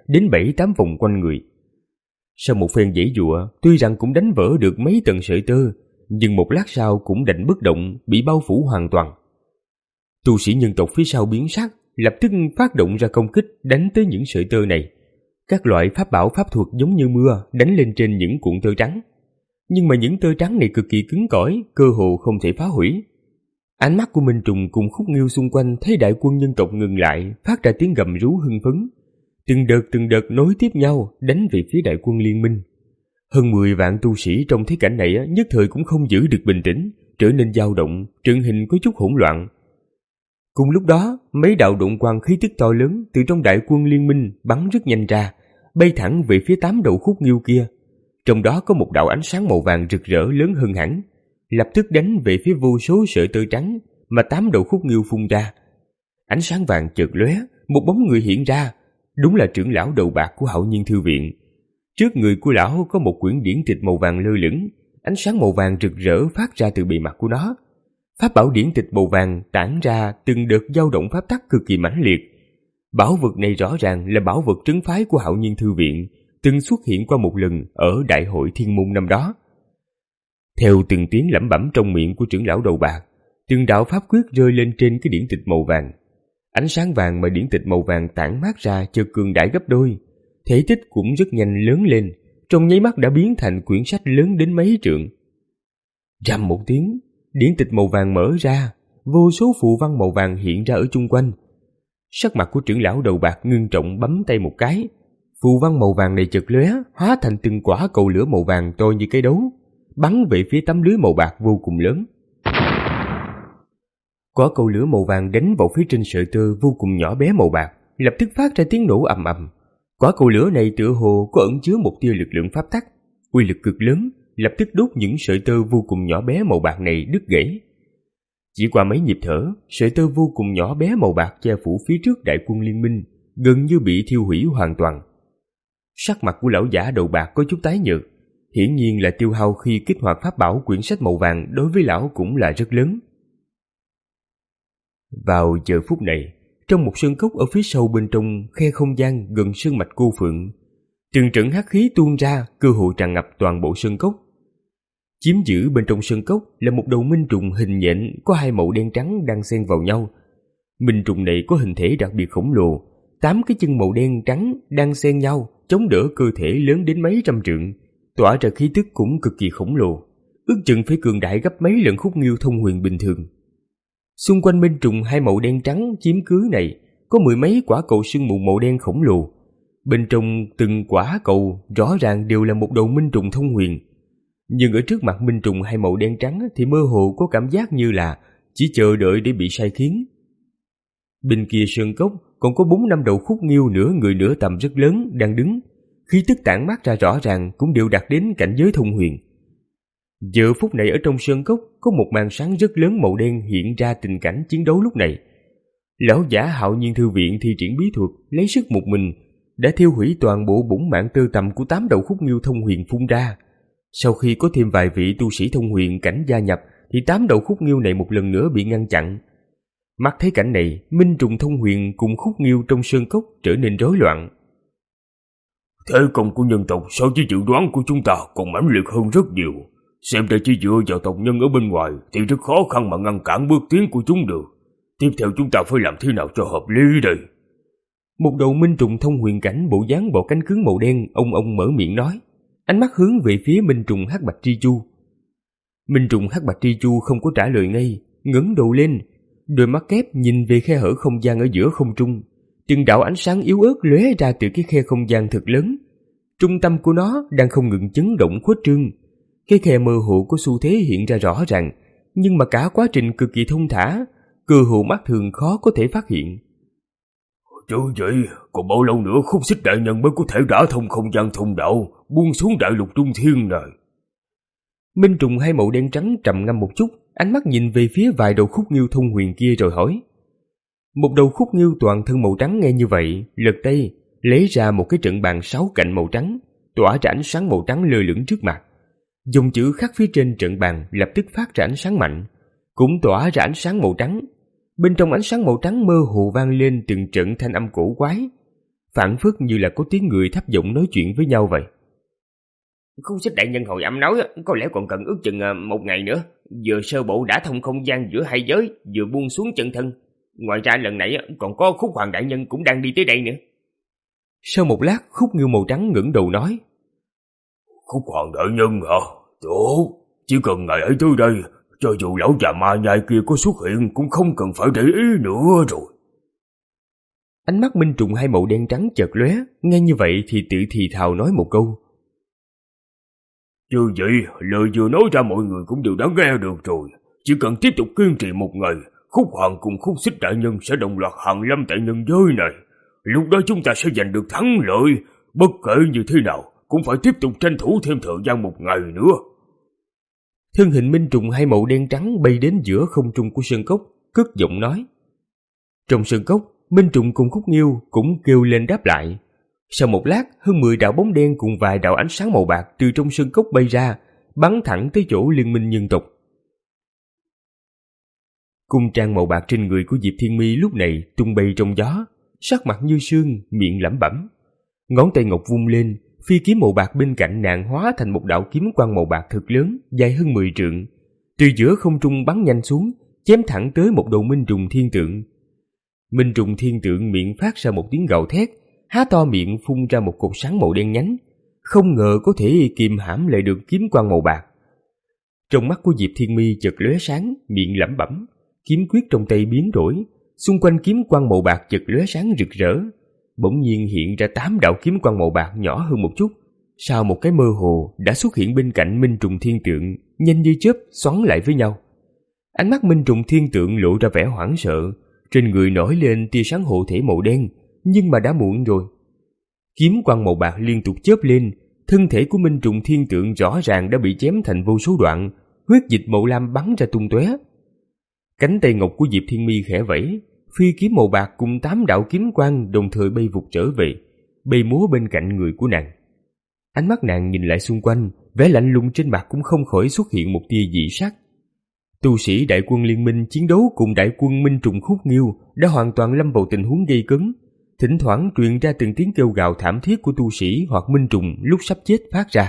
đến bảy tám vòng quanh người. Sau một phen giãy giụa, tuy rằng cũng đánh vỡ được mấy tầng sợi tơ, nhưng một lát sau cũng đành bất động, bị bao phủ hoàn toàn. Tu sĩ nhân tộc phía sau biến sắc, lập tức phát động ra công kích đánh tới những sợi tơ này. Các loại pháp bảo pháp thuật giống như mưa đánh lên trên những cuộn tơ trắng. Nhưng mà những tơ trắng này cực kỳ cứng cỏi, cơ hồ không thể phá hủy. Ánh mắt của Minh Trùng cùng Khúc Nghiêu xung quanh thấy đại quân nhân tộc ngừng lại, phát ra tiếng gầm rú hưng phấn. Từng đợt từng đợt nối tiếp nhau đánh về phía đại quân liên minh. Hơn mười vạn tu sĩ trong thế cảnh này nhất thời cũng không giữ được bình tĩnh, trở nên dao động, trận hình có chút hỗn loạn. Cùng lúc đó, mấy đạo độn quang khí tức to lớn từ trong đại quân liên minh bắn rất nhanh ra, bay thẳng về phía tám đầu Khúc Nghiêu kia. Trong đó có một đạo ánh sáng màu vàng rực rỡ lớn hơn hẳn, lập tức đánh về phía vô số sợi tơ trắng mà tám đầu Khúc Nghiêu phun ra. Ánh sáng vàng chợt lóe, một bóng người hiện ra, đúng là trưởng lão đầu bạc của Hạo Nhiên Thư Viện. Trước người của lão có một quyển điển tịch màu vàng lơ lửng, ánh sáng màu vàng rực rỡ phát ra từ bề mặt của nó. Pháp bảo điển tịch màu vàng tản ra từng đợt dao động pháp tắc cực kỳ mãnh liệt. Bảo vật này rõ ràng là bảo vật trấn phái của Hạo Nhiên Thư Viện, từng xuất hiện qua một lần ở Đại hội Thiên Môn năm đó. Theo từng tiếng lẩm bẩm trong miệng của trưởng lão đầu bạc, từng đạo pháp quyết rơi lên trên cái điển tịch màu vàng. Ánh sáng vàng mà điển tịch màu vàng tản mát ra chợt cường đại gấp đôi, thể tích cũng rất nhanh lớn lên, trong nháy mắt đã biến thành quyển sách lớn đến mấy trượng. Rầm một tiếng, điển tịch màu vàng mở ra, vô số phù văn màu vàng hiện ra ở chung quanh. Sắc mặt của trưởng lão đầu bạc ngưng trọng, bấm tay một cái, phù văn màu vàng này chợt lóe, hóa thành từng quả cầu lửa màu vàng to như cái đấu, bắn về phía tấm lưới màu bạc vô cùng lớn. Quả cầu lửa màu vàng đánh vào phía trên sợi tơ vô cùng nhỏ bé màu bạc, lập tức phát ra tiếng nổ ầm ầm. Quả cầu lửa này tựa hồ có ẩn chứa một tia lực lượng pháp tắc, uy lực cực lớn, lập tức đốt những sợi tơ vô cùng nhỏ bé màu bạc này đứt gãy. Chỉ qua mấy nhịp thở, sợi tơ vô cùng nhỏ bé màu bạc che phủ phía trước đại quân liên minh gần như bị thiêu hủy hoàn toàn. Sắc mặt của lão giả đầu bạc có chút tái nhợt, hiển nhiên là tiêu hao khi kích hoạt pháp bảo quyển sách màu vàng đối với lão cũng là rất lớn. Vào giờ phút này, trong một sơn cốc ở phía sau bên trong khe không gian gần sơn mạch cô phượng, từng trận hắc khí tuôn ra, cơ hội tràn ngập toàn bộ sơn cốc. Chiếm giữ bên trong sơn cốc là một đầu minh trùng hình nhện có hai màu đen trắng đang xen vào nhau. Minh trùng này có hình thể đặc biệt khổng lồ, tám cái chân màu đen trắng đang xen nhau, chống đỡ cơ thể lớn đến mấy trăm trượng, tỏa ra khí tức cũng cực kỳ khổng lồ, ước chừng phải cường đại gấp mấy lần Khúc Nghiêu thông huyền bình thường. Xung quanh minh trùng hai màu đen trắng chiếm cứ này có mười mấy quả cầu sương mù màu đen khổng lồ. Bên trong từng quả cầu rõ ràng đều là một đầu minh trùng thông huyền, nhưng ở trước mặt minh trùng hai màu đen trắng thì mơ hồ có cảm giác như là chỉ chờ đợi để bị sai khiến. Bên kia sơn cốc còn có bốn năm đầu Khúc Nghiêu nửa người nửa tầm rất lớn đang đứng, khí tức tản mát ra rõ ràng cũng đều đạt đến cảnh giới thông huyền. Giờ phút này ở trong sơn cốc có một màn sáng rất lớn màu đen hiện ra tình cảnh chiến đấu lúc này. Lão giả Hạo Nhiên Thư Viện thi triển bí thuật lấy sức một mình đã thiêu hủy toàn bộ bổn mạng tơ tầm của tám đầu Khúc Nghiêu thông huyền phun ra. Sau khi có thêm vài vị tu sĩ thông huyền cảnh gia nhập thì tám đầu Khúc Nghiêu này một lần nữa bị ngăn chặn. Mắt thấy cảnh này, minh trùng thông huyền cùng Khúc Nghiêu trong sơn cốc trở nên rối loạn. Thế công của nhân tộc so với dự đoán của chúng ta còn mãnh liệt hơn rất nhiều. Xem ra chỉ dựa vào tộc nhân ở bên ngoài thì rất khó khăn mà ngăn cản bước tiến của chúng được. Tiếp theo chúng ta phải làm thế nào cho hợp lý đây? Một đầu minh trùng thông huyền cảnh bộ dáng bộ cánh cứng màu đen ông ông mở miệng nói, ánh mắt hướng về phía minh trùng hắc bạch tri chu. Minh trùng hắc bạch tri chu không có trả lời ngay, ngẩng đầu lên, đôi mắt kép nhìn về khe hở không gian ở giữa không trung. Từng đạo ánh sáng yếu ớt lóe ra từ cái khe không gian thật lớn. Trung tâm của nó đang không ngừng chấn động khuếch trương. Cái khe mơ hồ có xu thế hiện ra rõ ràng, nhưng mà cả quá trình cực kỳ thông thả, cơ hồ mắt thường khó có thể phát hiện. Chứ vậy, còn bao lâu nữa Khúc Xích đại nhân mới có thể đả thông không gian thông đạo, buông xuống đại lục trung thiên này? Minh trùng hai màu đen trắng trầm ngâm một chút, ánh mắt nhìn về phía vài đầu Khúc Nghiêu thông huyền kia rồi hỏi. Một đầu Khúc Nghiêu toàn thân màu trắng nghe như vậy, lật tay lấy ra một cái trận bàn sáu cạnh màu trắng, tỏa ra ánh sáng màu trắng lơ lửng trước mặt. Dùng chữ khắc phía trên trận bàn lập tức phát ra ánh sáng mạnh, cũng tỏa ra ánh sáng màu trắng. Bên trong ánh sáng màu trắng mơ hồ vang lên từng trận thanh âm cổ quái. phảng phất như là có tiếng người thấp giọng nói chuyện với nhau vậy. Khúc xích đại nhân hồi âm nói có lẽ còn cần ước chừng một ngày nữa. Vừa sơ bộ đã thông không gian giữa hai giới, vừa buông xuống chân thân. Ngoài ra lần này còn có Khúc Hoàng đại nhân cũng đang đi tới đây nữa. Sau một lát, Khúc Nghiêu màu trắng ngẩng đầu nói: Khúc Hoàng đại nhân hả? Tốt, chỉ cần ngài ấy tới đây, cho dù lão già ma nhai kia có xuất hiện cũng không cần phải để ý nữa rồi. Ánh mắt Minh Trùng hai màu đen trắng chợt lóe, nghe như vậy thì tự thì thào nói một câu: Như vậy, lời vừa nói ra mọi người cũng đều đã nghe được rồi. Chỉ cần tiếp tục kiên trì một ngày, Khúc Hoàng cùng Khúc Xích đại nhân sẽ đồng loạt hàng lâm tại nhân giới này. Lúc đó chúng ta sẽ giành được thắng lợi. Bất kể như thế nào, cũng phải tiếp tục tranh thủ thêm thời gian một ngày nữa. Thân hình Minh Trùng hai màu đen trắng bay đến giữa không trung của sơn cốc, cất giọng nói. Trong sơn cốc, Minh Trùng cùng Khúc Nghiêu cũng kêu lên đáp lại. Sau một lát, hơn mười đạo bóng đen cùng vài đạo ánh sáng màu bạc từ trong sơn cốc bay ra, bắn thẳng tới chỗ liên minh nhân tộc. Cung trang màu bạc trên người của Diệp Thiên Mi lúc này tung bay trong gió, sắc mặt như sương, miệng lẩm bẩm. Ngón tay ngọc vung lên, phi kiếm màu bạc bên cạnh nàng hóa thành một đạo kiếm quang màu bạc thật lớn, dài hơn mười trượng, từ giữa không trung bắn nhanh xuống, chém thẳng tới một đầu Minh Trùng Thiên Tượng. Minh Trùng Thiên Tượng miệng phát ra một tiếng gào thét, há to miệng phun ra một cột sáng màu đen nhánh, không ngờ có thể kìm hãm lại được kiếm quang màu bạc. Trong mắt của Diệp Thiên Mi chợt lóe sáng, miệng lẩm bẩm, kiếm quyết trong tay biến đổi, xung quanh kiếm quang màu bạc chợt lóe sáng rực rỡ. Bỗng nhiên hiện ra tám đạo kiếm quang màu bạc nhỏ hơn một chút, sau một cái mơ hồ đã xuất hiện bên cạnh Minh Trùng Thiên Tượng, nhanh như chớp xoắn lại với nhau. Ánh mắt Minh Trùng Thiên Tượng lộ ra vẻ hoảng sợ, trên người nổi lên tia sáng hộ thể màu đen, nhưng mà đã muộn rồi. Kiếm quang màu bạc liên tục chớp lên, thân thể của Minh Trùng Thiên Tượng rõ ràng đã bị chém thành vô số đoạn, huyết dịch màu lam bắn ra tung tóe. Cánh tay ngọc của Diệp Thiên Mi khẽ vẫy, phi kiếm màu bạc cùng tám đạo kiếm quang đồng thời bay vụt trở về, bay múa bên cạnh người của nàng. Ánh mắt nàng nhìn lại xung quanh, vẻ lạnh lùng trên mặt cũng không khỏi xuất hiện một tia dị sắc. Tu sĩ đại quân liên minh chiến đấu cùng đại quân Minh Trùng Khúc Nghiêu đã hoàn toàn lâm vào tình huống gây cấn, thỉnh thoảng truyền ra từng tiếng kêu gào thảm thiết của tu sĩ hoặc Minh Trùng lúc sắp chết phát ra.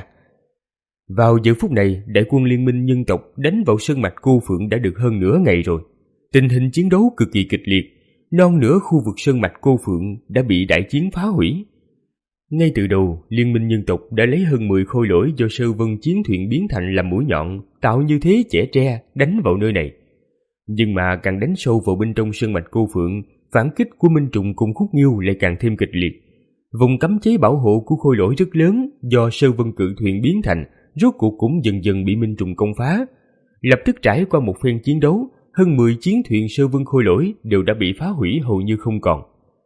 Vào giờ phút này, đại quân liên minh nhân tộc đánh vào sơn mạch Cô Phượng đã được hơn nửa ngày rồi. Tình hình chiến đấu cực kỳ kịch liệt, non nửa khu vực sơn mạch Cô Phượng đã bị đại chiến phá hủy. Ngay từ đầu, liên minh nhân tộc đã lấy hơn mười khôi lỗi do Sơ Vân chiến thuyền biến thành làm mũi nhọn, tạo như thế chẻ tre đánh vào nơi này. Nhưng mà càng đánh sâu vào bên trong sơn mạch Cô Phượng, phản kích của Minh Trùng cùng Khúc Nghiêu lại càng thêm kịch liệt. Vùng cấm chế bảo hộ của khôi lỗi rất lớn do Sơ Vân cự thuyền biến thành, rốt cuộc cũng dần dần bị Minh Trùng công phá. Lập tức trải qua một phen chiến đấu, hơn mười chiến thuyền Sơ Vân khôi lỗi đều đã bị phá hủy hầu như không còn.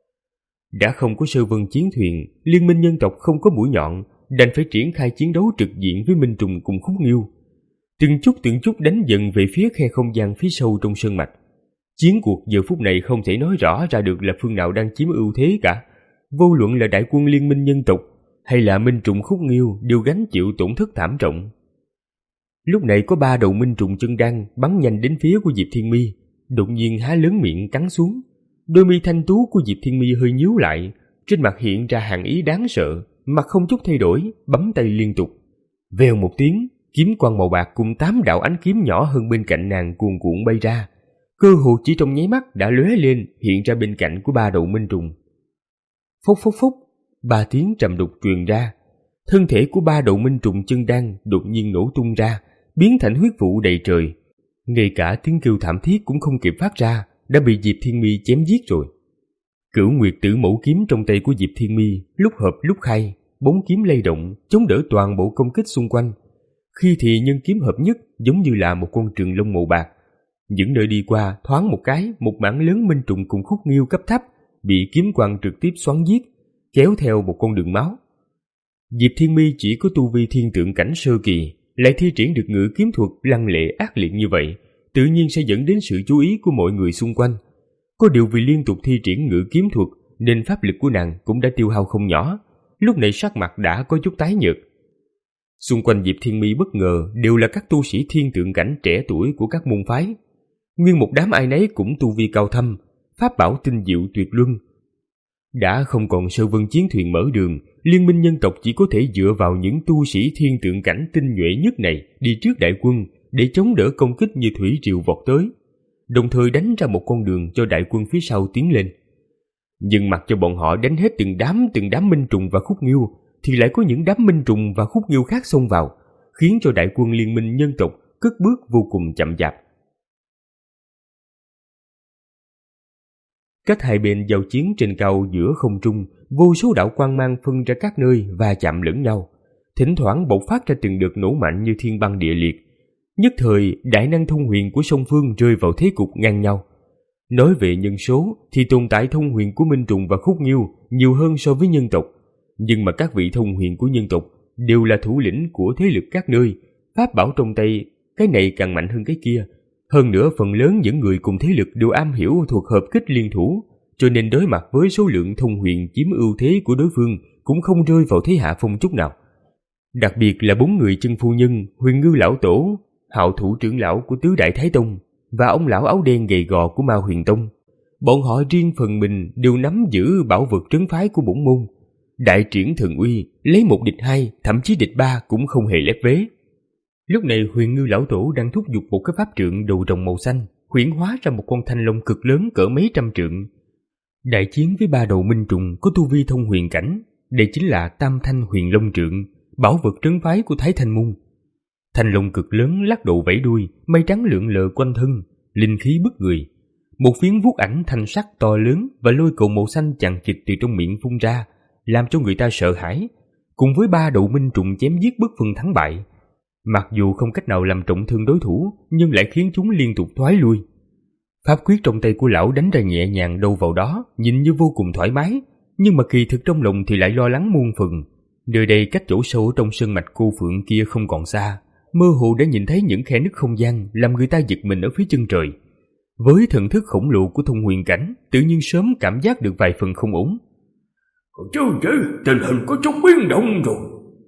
Đã không có Sơ Vân chiến thuyền, liên minh nhân tộc không có mũi nhọn, đành phải triển khai chiến đấu trực diện với Minh Trùng cùng Khúc Nghiêu. Từng chút từng chút đánh dần về phía khe không gian phía sâu trong sơn mạch. Chiến cuộc giờ phút này không thể nói rõ ra được là phương nào đang chiếm ưu thế cả. Vô luận là đại quân liên minh nhân tộc hay là Minh Trùng Khúc Nghiêu đều gánh chịu tổn thất thảm trọng. Lúc này có ba đầu Minh Trùng chân đăng bắn nhanh đến phía của Diệp Thiên Mi, đột nhiên há lớn miệng cắn xuống. Đôi mi thanh tú của Diệp Thiên Mi hơi nhíu lại, trên mặt hiện ra hàn ý đáng sợ, mặt không chút thay đổi, bấm tay liên tục. Vèo một tiếng, kiếm quang màu bạc cùng tám đạo ánh kiếm nhỏ hơn bên cạnh nàng cuồn cuộn bay ra, cơ hồ chỉ trong nháy mắt đã lóe lên hiện ra bên cạnh của ba đầu Minh Trùng. Phốc phốc phốc, ba tiếng trầm đục truyền ra, thân thể của ba đầu Minh Trùng chân đăng đột nhiên nổ tung ra, biến thành huyết vụ đầy trời. Ngay cả tiếng kêu thảm thiết cũng không kịp phát ra, đã bị Diệp Thiên Mi chém giết rồi. Cửu Nguyệt Tử Mẫu kiếm trong tay của Diệp Thiên Mi lúc hợp lúc khai, bốn kiếm lay động, chống đỡ toàn bộ công kích xung quanh. Khi thì nhân kiếm hợp nhất giống như là một con trường long màu bạc. Những nơi đi qua thoáng một cái, một mảng lớn Minh Trùng cùng Khúc Nghiêu cấp thấp bị kiếm quang trực tiếp xoắn giết, kéo theo một con đường máu. Diệp Thiên Mi chỉ có tu vi thiên tượng cảnh sơ kỳ, lại thi triển được ngự kiếm thuật lăng lệ ác liệt như vậy, tự nhiên sẽ dẫn đến sự chú ý của mọi người xung quanh. Có điều vì liên tục thi triển ngự kiếm thuật nên pháp lực của nàng cũng đã tiêu hao không nhỏ, lúc này sắc mặt đã có chút tái nhợt. Xung quanh Diệp Thiên Mi bất ngờ đều là các tu sĩ thiên tượng cảnh trẻ tuổi của các môn phái. Nguyên một đám ai nấy cũng tu vi cao thâm, pháp bảo tinh diệu tuyệt luân. Đã không còn Sơ Vân chiến thuyền mở đường, Liên minh nhân tộc chỉ có thể dựa vào những tu sĩ thiên tượng cảnh tinh nhuệ nhất này đi trước đại quân để chống đỡ công kích như thủy triều vọt tới, đồng thời đánh ra một con đường cho đại quân phía sau tiến lên. Nhưng mặc cho bọn họ đánh hết từng đám từng đám minh trùng và khúc nghiêu, thì lại có những đám minh trùng và khúc nghiêu khác xông vào, khiến cho đại quân liên minh nhân tộc cất bước vô cùng chậm chạp. Cách hai bên giao chiến trên cao giữa không trung, vô số đạo quang mang phân ra các nơi và chạm lẫn nhau, thỉnh thoảng bộc phát ra từng đợt nổ mạnh như thiên băng địa liệt. Nhất thời, đại năng thông huyền của song phương rơi vào thế cục ngang nhau. Nói về nhân số thì tồn tại thông huyền của minh trùng và khúc nghiêu nhiều hơn so với nhân tộc, nhưng mà các vị thông huyền của nhân tộc đều là thủ lĩnh của thế lực các nơi, pháp bảo trong tay cái này càng mạnh hơn cái kia. Hơn nữa, phần lớn những người cùng thế lực đều am hiểu thuộc hợp kích liên thủ, cho nên đối mặt với số lượng thông huyền chiếm ưu thế của đối phương cũng không rơi vào thế hạ phong chút nào. Đặc biệt là bốn người chân phu nhân, Huyền Ngư lão tổ, Hạo thủ trưởng lão của Tứ Đại Thái Tông và ông lão áo đen gầy gò của Ma Huyền Tông. Bọn họ riêng phần mình đều nắm giữ bảo vật trấn phái của bổn môn, đại triển thần uy, lấy một địch hai, thậm chí địch ba cũng không hề lép vế. Lúc này Huyền Ngư lão tổ đang thúc giục một cái pháp trượng đầu rồng màu xanh, huyễn hóa ra một con thanh long cực lớn cỡ mấy trăm trượng. Đại chiến với ba đầu minh trùng có tu vi thông huyền cảnh, đây chính là Tam Thanh Huyền Long Trượng, bảo vật trấn phái của Thái Thanh môn. Thanh long cực lớn lắc đầu vẫy đuôi, mây trắng lượn lờ quanh thân, linh khí bức người. Một phiến vuốt ảnh thanh sắc to lớn và lôi cầu màu xanh chằng chịt từ trong miệng phun ra, làm cho người ta sợ hãi. Cùng với ba đầu minh trùng chém giết bất phân thắng bại, mặc dù không cách nào làm trọng thương đối thủ, nhưng lại khiến chúng liên tục thoái lui. Pháp quyết trong tay của lão đánh ra nhẹ nhàng đâu vào đó, nhìn như vô cùng thoải mái, nhưng mà kỳ thực trong lòng thì lại lo lắng muôn phần. Nơi đây cách chỗ sâu trong sơn mạch cô phượng kia không còn xa, mơ hồ đã nhìn thấy những khe nứt không gian làm người ta giật mình ở phía chân trời. Với thần thức khổng lồ của thông huyền cảnh, tự nhiên sớm cảm giác được vài phần không ổn. Chứ chứ, tình hình có chút biến động rồi.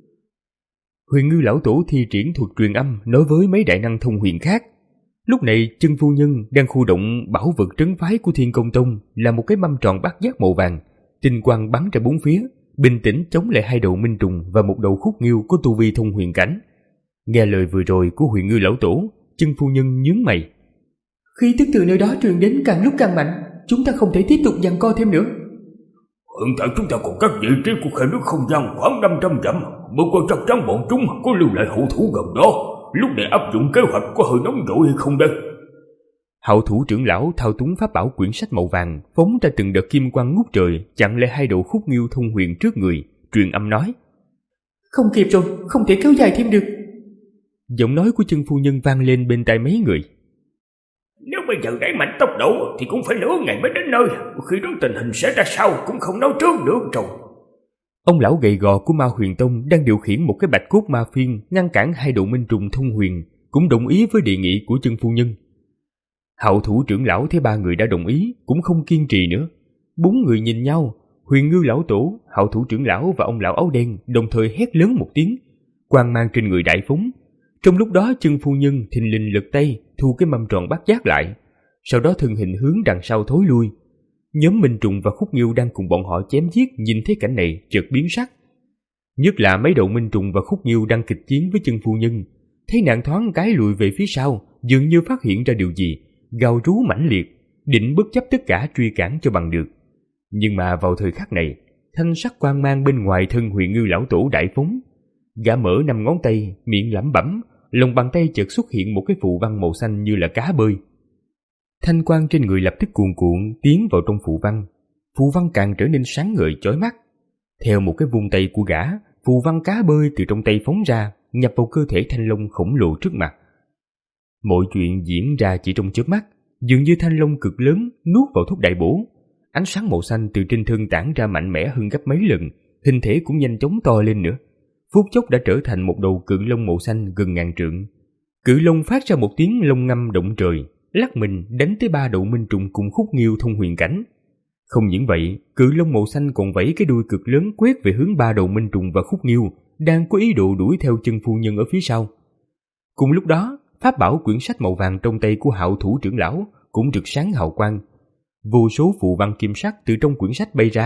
Huyền Ngư lão tổ thi triển thuật truyền âm nói với mấy đại năng thông huyền khác. Lúc này chân phu nhân đang khu động bảo vật trấn phái của Thiên Công Tông là một cái mâm tròn bát giác màu vàng, tinh quang bắn ra bốn phía, bình tĩnh chống lại hai đầu minh trùng và một đầu khúc nghiêu có tu vi thông huyền cảnh. Nghe lời vừa rồi của Huyền Ngư lão tổ, chân phu nhân nhướng mày. Khí tức từ nơi đó truyền đến càng lúc càng mạnh, chúng ta không thể tiếp tục giằng co thêm nữa. Hiện tại chúng ta còn các vị trí của khe nước không gian khoảng năm trăm dặm, mới quan chắc chắn bọn chúng có lưu lại hậu thủ gần đó. Lúc này áp dụng kế hoạch có hơi nóng vội hay không đây? Hậu thủ trưởng lão thao túng pháp bảo quyển sách màu vàng, phóng ra từng đợt kim quang ngút trời, chặn lại hai đầu khúc nghiêu thông huyền trước người, truyền âm nói. Không kịp rồi, không thể kéo dài thêm được. Giọng nói của chân phu nhân vang lên bên tai mấy người. Nếu bây giờ đẩy mạnh tốc độ thì cũng phải nửa ngày mới đến nơi, khi đó tình hình sẽ ra sao cũng không nói trước được rồi. Ông lão gầy gò của Ma Huyền Tông đang điều khiển một cái bạch cốt ma phiên ngăn cản hai độ minh trùng thông huyền, cũng đồng ý với đề nghị của chân phu nhân. Hậu thủ trưởng lão thấy ba người đã đồng ý cũng không kiên trì nữa. Bốn người nhìn nhau, Huyền Ngư lão tổ, hậu thủ trưởng lão và ông lão áo đen đồng thời hét lớn một tiếng, quang mang trên người đại phóng. Trong lúc đó chân phu nhân thình lình lật tay thu cái mâm tròn bát giác lại, sau đó thân hình hướng đằng sau thối lui. Nhóm minh trùng và khúc nghiêu đang cùng bọn họ chém giết nhìn thấy cảnh này chợt biến sắc. Nhất là mấy đầu minh trùng và khúc nghiêu đang kịch chiến với chân phu nhân, thấy nàng thoáng cái lùi về phía sau, dường như phát hiện ra điều gì, gào rú mãnh liệt, định bất chấp tất cả truy cản cho bằng được. Nhưng mà vào thời khắc này, thanh sắc quang mang bên ngoài thân Huyền Ngư lão tổ đại phóng. Gã mở năm ngón tay, miệng lẩm bẩm, lòng bàn tay chợt xuất hiện một cái phù văn màu xanh như là cá bơi. Thanh quang trên người lập tức cuồn cuộn tiến vào trong phù văn, phù văn càng trở nên sáng ngời chói mắt. Theo một cái vung tay của gã, phù văn cá bơi từ trong tay phóng ra, nhập vào cơ thể thanh long khổng lồ trước mặt. Mọi chuyện diễn ra chỉ trong chớp mắt, dường như thanh long cực lớn nuốt vào thuốc đại bổ. Ánh sáng màu xanh từ trên thân tản ra mạnh mẽ hơn gấp mấy lần, hình thể cũng nhanh chóng to lên nữa. Phút chốc đã trở thành một đầu cự long màu xanh gần ngàn trượng. Cự long phát ra một tiếng long ngâm động trời, lắc mình đánh tới ba đầu minh trùng cùng khúc nghiêu thông huyền cảnh. Không những vậy, cự long màu xanh còn vẫy cái đuôi cực lớn quét về hướng ba đầu minh trùng và khúc nghiêu đang có ý đồ đuổi theo chân phu nhân ở phía sau. Cùng lúc đó, pháp bảo quyển sách màu vàng trong tay của hạo thủ trưởng lão cũng rực sáng hào quang. Vô số phù văn kim sắc từ trong quyển sách bay ra,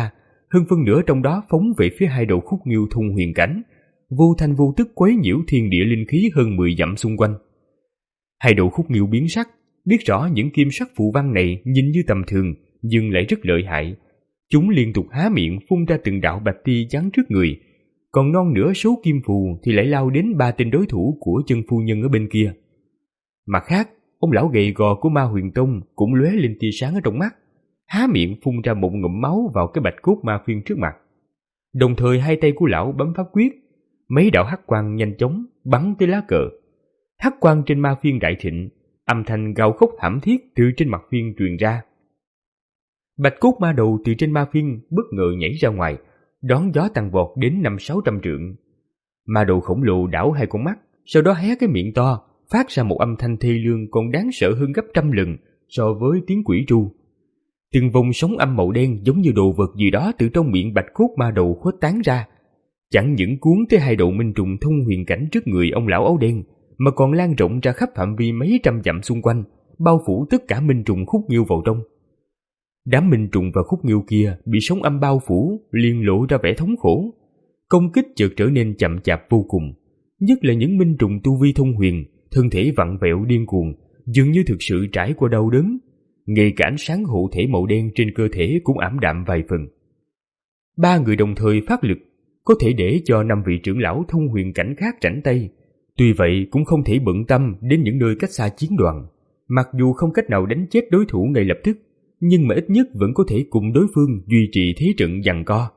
hơn phân nửa trong đó phóng về phía hai đầu khúc nghiêu thung huyền cảnh, vô thanh vô tức quấy nhiễu thiên địa linh khí hơn mười dặm xung quanh. Hai đầu khúc nghiêu biến sắc, biết rõ những kim sắc phù văn này nhìn như tầm thường nhưng lại rất lợi hại. Chúng liên tục há miệng phun ra từng đạo bạch ti chắn trước người, còn non nửa số kim phù thì lại lao đến ba tên đối thủ của chân phu nhân ở bên kia. Mặt khác, ông lão gầy gò của Ma Huyền Tông cũng lóe lên tia sáng ở trong mắt, há miệng phun ra một ngụm máu vào cái bạch cốt ma phiên trước mặt. Đồng thời hai tay của lão bấm pháp quyết, mấy đạo hắc quang nhanh chóng bắn tới lá cờ. Hắc quang trên ma phiên đại thịnh, âm thanh gào khóc thảm thiết từ trên mặt phiên truyền ra. Bạch cốt ma đầu từ trên ma phiên bất ngờ nhảy ra ngoài, đón gió tăng vọt đến năm sáu trăm trượng. Ma đầu khổng lồ đảo hai con mắt, sau đó hé cái miệng to, phát ra một âm thanh thê lương còn đáng sợ hơn gấp trăm lần so với tiếng quỷ tru. Từng vòng sóng âm màu đen giống như đồ vật gì đó từ trong miệng bạch cốt ma đầu khuếch tán ra, chẳng những cuốn tới hai đầu minh trùng thông huyền cảnh trước người ông lão áo đen, mà còn lan rộng ra khắp phạm vi mấy trăm dặm xung quanh, bao phủ tất cả minh trùng khúc nghiêu vào trong. Đám minh trùng và khúc nghiêu kia bị sóng âm bao phủ, liền lộ ra vẻ thống khổ. Công kích chợt trở nên chậm chạp vô cùng, nhất là những minh trùng tu vi thông huyền, thân thể vặn vẹo điên cuồng, dường như thực sự trải qua đau đớn. Ngay cả ánh sáng hộ thể màu đen trên cơ thể cũng ảm đạm vài phần. Ba người đồng thời phát lực, có thể để cho năm vị trưởng lão thông huyền cảnh khác rảnh tay. Tuy vậy cũng không thể bận tâm đến những nơi cách xa chiến đoàn. Mặc dù không cách nào đánh chết đối thủ ngay lập tức, nhưng mà ít nhất vẫn có thể cùng đối phương duy trì thế trận giằng co.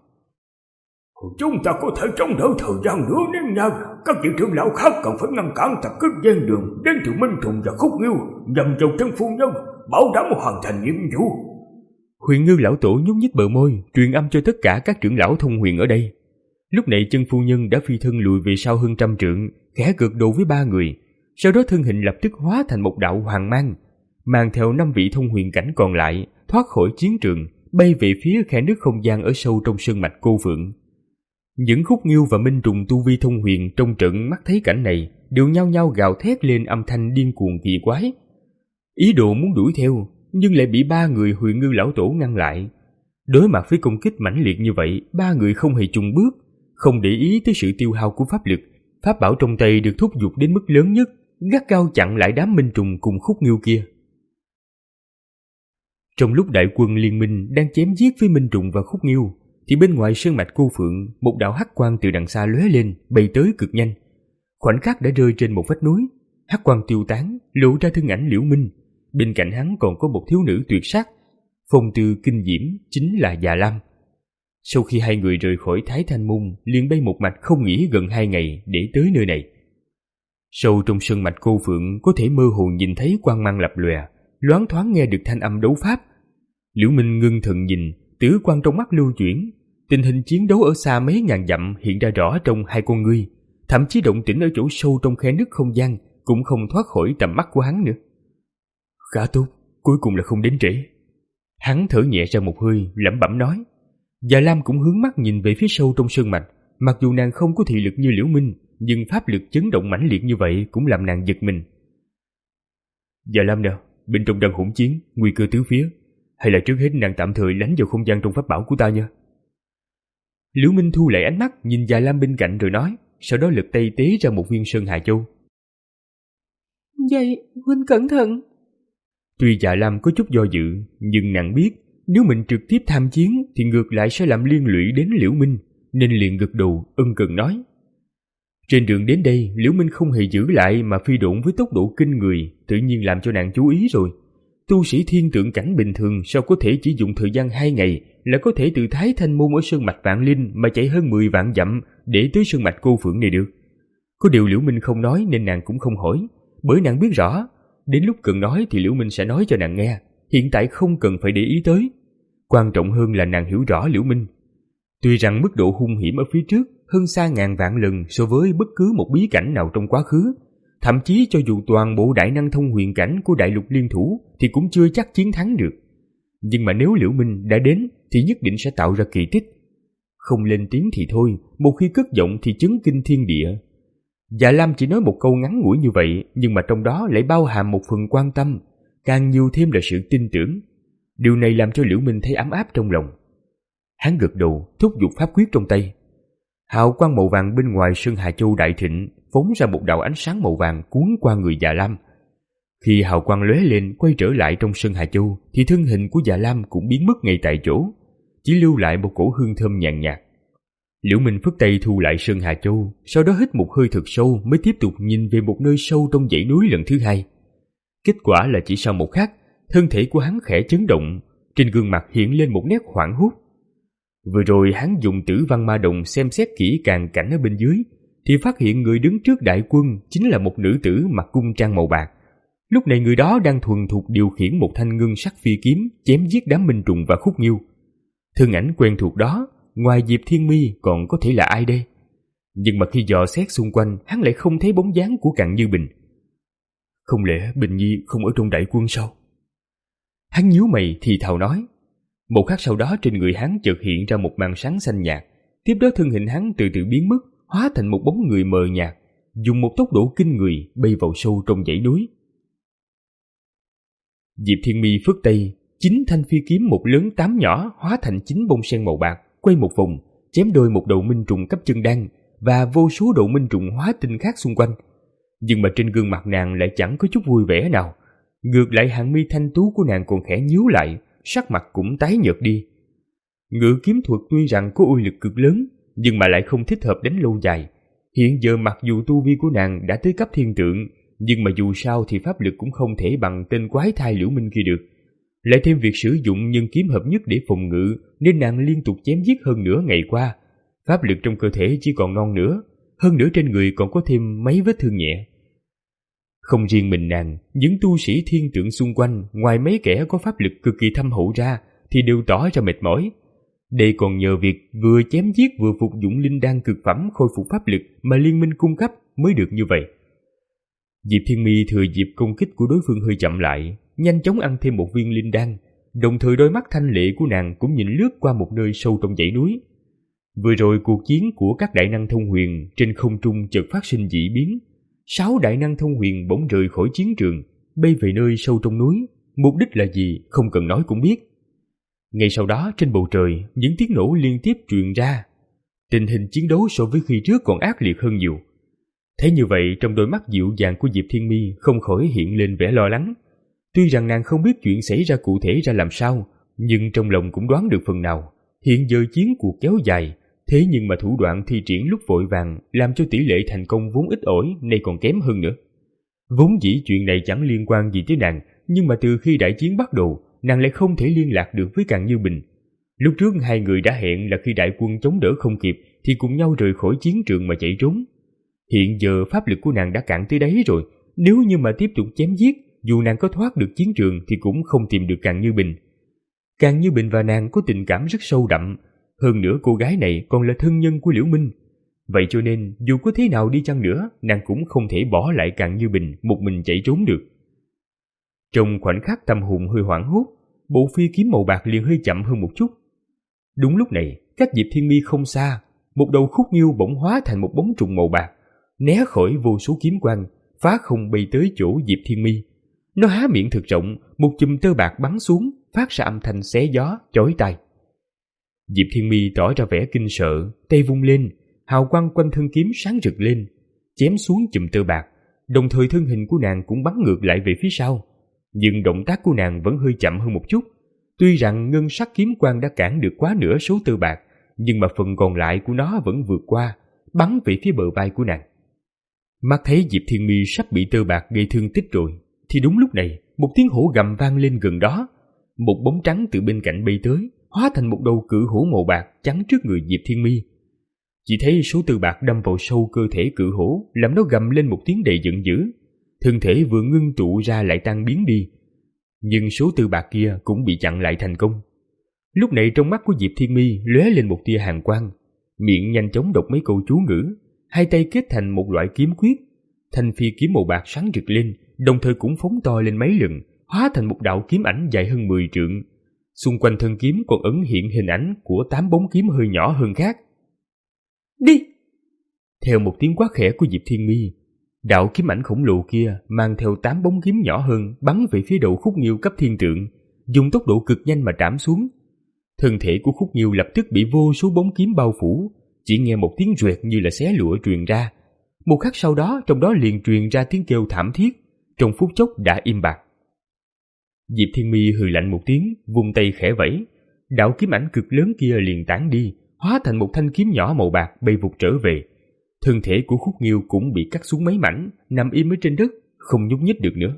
Chúng ta có thể chống đỡ thời gian nữa nếu nha. Các vị trưởng lão khác cần phải ngăn cản tập kích gian đường đến từ minh trùng và khúc nghiêu, nhằm vào chân phu nhân, bảo đảm hoàn thành nhiệm vụ. Huyền Ngư lão tổ nhúc nhích bờ môi, truyền âm cho tất cả các trưởng lão thông huyền ở đây. Lúc này chân phu nhân đã phi thân lùi về sau hơn trăm trượng, khẽ gật đầu với ba người, sau đó thân hình lập tức hóa thành một đạo hoàng mang, mang theo năm vị thông huyền cảnh còn lại thoát khỏi chiến trường, bay về phía khe nước không gian ở sâu trong sơn mạch Cô Phượng. Những khúc nghiêu và minh trùng tu vi thông huyền trong trận mắt thấy cảnh này đều nhao nhao gào thét lên âm thanh điên cuồng kỳ quái, ý đồ muốn đuổi theo, nhưng lại bị ba người Huyền Ngư lão tổ ngăn lại. Đối mặt với công kích mãnh liệt như vậy, ba người không hề chùn bước, không để ý tới sự tiêu hao của pháp lực. Pháp bảo trong tay được thúc giục đến mức lớn nhất, gắt gao chặn lại đám minh trùng cùng khúc nghiêu kia. Trong lúc đại quân liên minh đang chém giết với minh trùng và khúc nghiêu, thì bên ngoài sơn mạch Cô Phượng, một đạo hắc quang từ đằng xa lóe lên, bay tới cực nhanh. Khoảnh khắc đã rơi trên một vách núi, hắc quang tiêu tán, lộ ra thân ảnh Liễu Minh. Bên cạnh hắn còn có một thiếu nữ tuyệt sắc, phong tư kinh diễm, chính là Già Lam. Sau khi hai người rời khỏi Thái Thanh Môn, liền bay một mạch không nghỉ gần hai ngày để tới nơi này. Sâu trong sơn mạch Cô Phượng có thể mơ hồ nhìn thấy quang mang lập lòe, loáng thoáng nghe được thanh âm đấu pháp. Liễu Minh ngưng thần nhìn, tử quang trong mắt lưu chuyển, tình hình chiến đấu ở xa mấy ngàn dặm hiện ra rõ trong hai con ngươi, thậm chí động tĩnh ở chỗ sâu trong khe nứt không gian cũng không thoát khỏi tầm mắt của hắn nữa. Khá tốt, cuối cùng là không đến trễ. Hắn thở nhẹ ra một hơi, lẩm bẩm nói. Già Lam cũng hướng mắt nhìn về phía sâu trong sơn mạch, mặc dù nàng không có thị lực như Liễu Minh, nhưng pháp lực chấn động mãnh liệt như vậy cũng làm nàng giật mình. Già Lam nào, bên trong đang hỗn chiến, nguy cơ tứ phía, hay là trước hết nàng tạm thời lánh vào không gian trong pháp bảo của ta nha. Liễu Minh thu lại ánh mắt nhìn Già Lam bên cạnh rồi nói, sau đó lật tay tế ra một viên sơn hà châu. Vậy, huynh cẩn thận. Tuy Già Lam có chút do dự, nhưng nàng biết nếu mình trực tiếp tham chiến thì ngược lại sẽ làm liên lụy đến Liễu Minh, nên liền gật đầu ân cần nói. Trên đường đến đây, Liễu Minh không hề giữ lại mà phi độn với tốc độ kinh người, tự nhiên làm cho nàng chú ý rồi. Tu sĩ thiên tượng cảnh bình thường sao có thể chỉ dùng thời gian hai ngày là có thể từ Thái Thanh Môn ở sơn mạch Vạn Linh mà chạy hơn mười vạn dặm để tới sơn mạch Cô Phượng này được. Có điều Liễu Minh không nói nên nàng cũng không hỏi, bởi nàng biết rõ, đến lúc cần nói thì Liễu Minh sẽ nói cho nàng nghe, hiện tại không cần phải để ý tới. Quan trọng hơn là nàng hiểu rõ Liễu Minh. Tuy rằng mức độ hung hiểm ở phía trước hơn xa ngàn vạn lần so với bất cứ một bí cảnh nào trong quá khứ, thậm chí cho dù toàn bộ đại năng thông huyền cảnh của đại lục liên thủ thì cũng chưa chắc chiến thắng được. Nhưng mà nếu Liễu Minh đã đến thì nhất định sẽ tạo ra kỳ tích. Không lên tiếng thì thôi, một khi cất giọng thì chấn kinh thiên địa. Dạ Lam chỉ nói một câu ngắn ngủi như vậy, nhưng mà trong đó lại bao hàm một phần quan tâm, càng nhiều thêm là sự tin tưởng. Điều này làm cho Liễu Minh thấy ấm áp trong lòng. Hắn gật đầu, thúc giục pháp quyết trong tay. Hào quang màu vàng bên ngoài Sơn Hà Châu đại thịnh, phóng ra một đạo ánh sáng màu vàng cuốn qua người Già Lam. Khi hào quang lóe lên quay trở lại trong Sơn Hà Châu, thì thân hình của Già Lam cũng biến mất ngay tại chỗ, chỉ lưu lại một cổ hương thơm nhàn nhạt. Liễu Minh phất tay thu lại Sơn Hà Châu, sau đó hít một hơi thật sâu mới tiếp tục nhìn về một nơi sâu trong dãy núi lần thứ hai. Kết quả là chỉ sau một khắc, thân thể của hắn khẽ chấn động, trên gương mặt hiện lên một nét hoảng hốt. Vừa rồi hắn dùng Tử Văn Ma Đồng xem xét kỹ càng cảnh ở bên dưới, thì phát hiện người đứng trước đại quân chính là một nữ tử mặc cung trang màu bạc. Lúc này người đó đang thuần thục điều khiển một thanh ngân sắc phi kiếm chém giết đám minh trùng và khúc nghiêu. Thân ảnh quen thuộc đó, ngoài Diệp Thiên Mi còn có thể là ai đây? Nhưng mà khi dò xét xung quanh, hắn lại không thấy bóng dáng của Cặn Như Bình. Không lẽ Bình Nhi không ở trong đại quân sao? Hắn nhíu mày thì thào nói. Một khắc sau đó trên người hắn chợt hiện ra một màn sáng xanh nhạt, tiếp đó thân hình hắn từ từ biến mất, hóa thành một bóng người mờ nhạt, dùng một tốc độ kinh người bay vào sâu trong dãy núi. Diệp Thiên Mi phất tay, chín thanh phi kiếm một lớn tám nhỏ hóa thành chín bông sen màu bạc, quay một vòng, chém đôi một đầu minh trùng cấp chân đan và vô số đầu minh trùng hóa tinh khác xung quanh. Nhưng mà trên gương mặt nàng lại chẳng có chút vui vẻ nào, ngược lại hàng mi thanh tú của nàng còn khẽ nhíu lại, sắc mặt cũng tái nhợt đi. Ngự kiếm thuật tuy rằng có uy lực cực lớn, nhưng mà lại không thích hợp đánh lâu dài. Hiện giờ mặc dù tu vi của nàng đã tới cấp thiên tượng, nhưng mà dù sao thì pháp lực cũng không thể bằng tên quái thai Liễu Minh kia được. Lại thêm việc sử dụng nhân kiếm hợp nhất để phòng ngự, nên nàng liên tục chém giết hơn nửa ngày qua. Pháp lực trong cơ thể chỉ còn non nữa, hơn nữa trên người còn có thêm mấy vết thương nhẹ. Không riêng mình nàng, những tu sĩ thiên tượng xung quanh, ngoài mấy kẻ có pháp lực cực kỳ thâm hậu ra, thì đều tỏ ra mệt mỏi. Đây còn nhờ việc vừa chém giết vừa phục dụng linh đan cực phẩm khôi phục pháp lực mà liên minh cung cấp mới được như vậy. Diệp Thiên Mi thừa dịp công kích của đối phương hơi chậm lại, nhanh chóng ăn thêm một viên linh đan, đồng thời đôi mắt thanh lệ của nàng cũng nhìn lướt qua một nơi sâu trong dãy núi. Vừa rồi cuộc chiến của các đại năng thông huyền trên không trung chợt phát sinh dị biến. Sáu đại năng thông huyền bỗng rời khỏi chiến trường, bay về nơi sâu trong núi. Mục đích là gì không cần nói cũng biết. Ngay sau đó trên bầu trời những tiếng nổ liên tiếp truyền ra. Tình hình chiến đấu so với khi trước còn ác liệt hơn nhiều. Thế như vậy trong đôi mắt dịu dàng của Diệp Thiên Mi không khỏi hiện lên vẻ lo lắng. Tuy rằng nàng không biết chuyện xảy ra cụ thể ra làm sao, nhưng trong lòng cũng đoán được phần nào. Hiện giờ chiến cuộc kéo dài, thế nhưng mà thủ đoạn thi triển lúc vội vàng làm cho tỷ lệ thành công vốn ít ỏi nay còn kém hơn nữa. Vốn dĩ chuyện này chẳng liên quan gì tới nàng, nhưng mà từ khi đại chiến bắt đầu, nàng lại không thể liên lạc được với Cặn Như Bình. Lúc trước hai người đã hẹn là khi đại quân chống đỡ không kịp thì cùng nhau rời khỏi chiến trường mà chạy trốn. Hiện giờ pháp lực của nàng đã cạn tới đáy rồi, nếu như mà tiếp tục chém giết, dù nàng có thoát được chiến trường thì cũng không tìm được Cặn Như Bình. Cặn Như Bình và nàng có tình cảm rất sâu đậm, hơn nữa cô gái này còn là thân nhân của Liễu Minh. Vậy cho nên dù có thế nào đi chăng nữa, nàng cũng không thể bỏ lại Cặn Như Bình một mình chạy trốn được. Trong khoảnh khắc tâm hồn hơi hoảng hốt, bộ phi kiếm màu bạc liền hơi chậm hơn một chút. Đúng lúc này, cách Diệp Thiên Mi không xa, một đầu khúc nghiêu bỗng hóa thành một bóng trùng màu bạc, né khỏi vô số kiếm quang, phá không bay tới chỗ Diệp Thiên Mi. Nó há miệng thật rộng, một chùm tơ bạc bắn xuống, phát ra âm thanh xé gió, chói tai. Diệp Thiên Mi tỏ ra vẻ kinh sợ, tay vung lên, hào quang quanh thân kiếm sáng rực lên, chém xuống chùm tơ bạc, đồng thời thân hình của nàng cũng bắn ngược lại về phía sau. Nhưng động tác của nàng vẫn hơi chậm hơn một chút. Tuy rằng ngân sắc kiếm quang đã cản được quá nửa số tơ bạc, nhưng mà phần còn lại của nó vẫn vượt qua, bắn về phía bờ vai của nàng. Mắt thấy Diệp Thiên Mi sắp bị tơ bạc gây thương tích rồi, thì đúng lúc này một tiếng hổ gầm vang lên gần đó. Một bóng trắng từ bên cạnh bay tới, hóa thành một đầu cự hổ màu bạc chắn trước người Diệp Thiên Mi. Chỉ thấy số tơ bạc đâm vào sâu cơ thể cự hổ, làm nó gầm lên một tiếng đầy giận dữ. Thân thể vừa ngưng tụ ra lại tan biến đi, nhưng số tơ bạc kia cũng bị chặn lại thành công. Lúc này trong mắt của Diệp Thiên Mi lóe lên một tia hàn quang, miệng nhanh chóng đọc mấy câu chú ngữ, hai tay kết thành một loại kiếm quyết. Thanh phi kiếm màu bạc sáng rực lên, đồng thời cũng phóng to lên mấy lần, hóa thành một đạo kiếm ảnh dài hơn mười trượng. Xung quanh thân kiếm còn ẩn hiện hình ảnh của tám bóng kiếm hơi nhỏ hơn khác. Đi! Theo một tiếng quát khẽ của Diệp Thiên Mi, đạo kiếm ảnh khổng lồ kia mang theo tám bóng kiếm nhỏ hơn bắn về phía đầu khúc nghiêu cấp thiên tượng, dùng tốc độ cực nhanh mà trảm xuống. Thân thể của Khúc Nghiêu lập tức bị vô số bóng kiếm bao phủ, chỉ nghe một tiếng rẹt như là xé lụa truyền ra. Một khắc sau đó, trong đó liền truyền ra tiếng kêu thảm thiết, trong phút chốc đã im bặt. Diệp Thiên Mi hừ lạnh một tiếng, vung tay khẽ vẫy, đạo kiếm ảnh cực lớn kia liền tản đi, hóa thành một thanh kiếm nhỏ màu bạc bay vụt trở về. Thân thể của Khúc Nghiêu cũng bị cắt xuống mấy mảnh, nằm im ở trên đất, không nhúc nhích được nữa.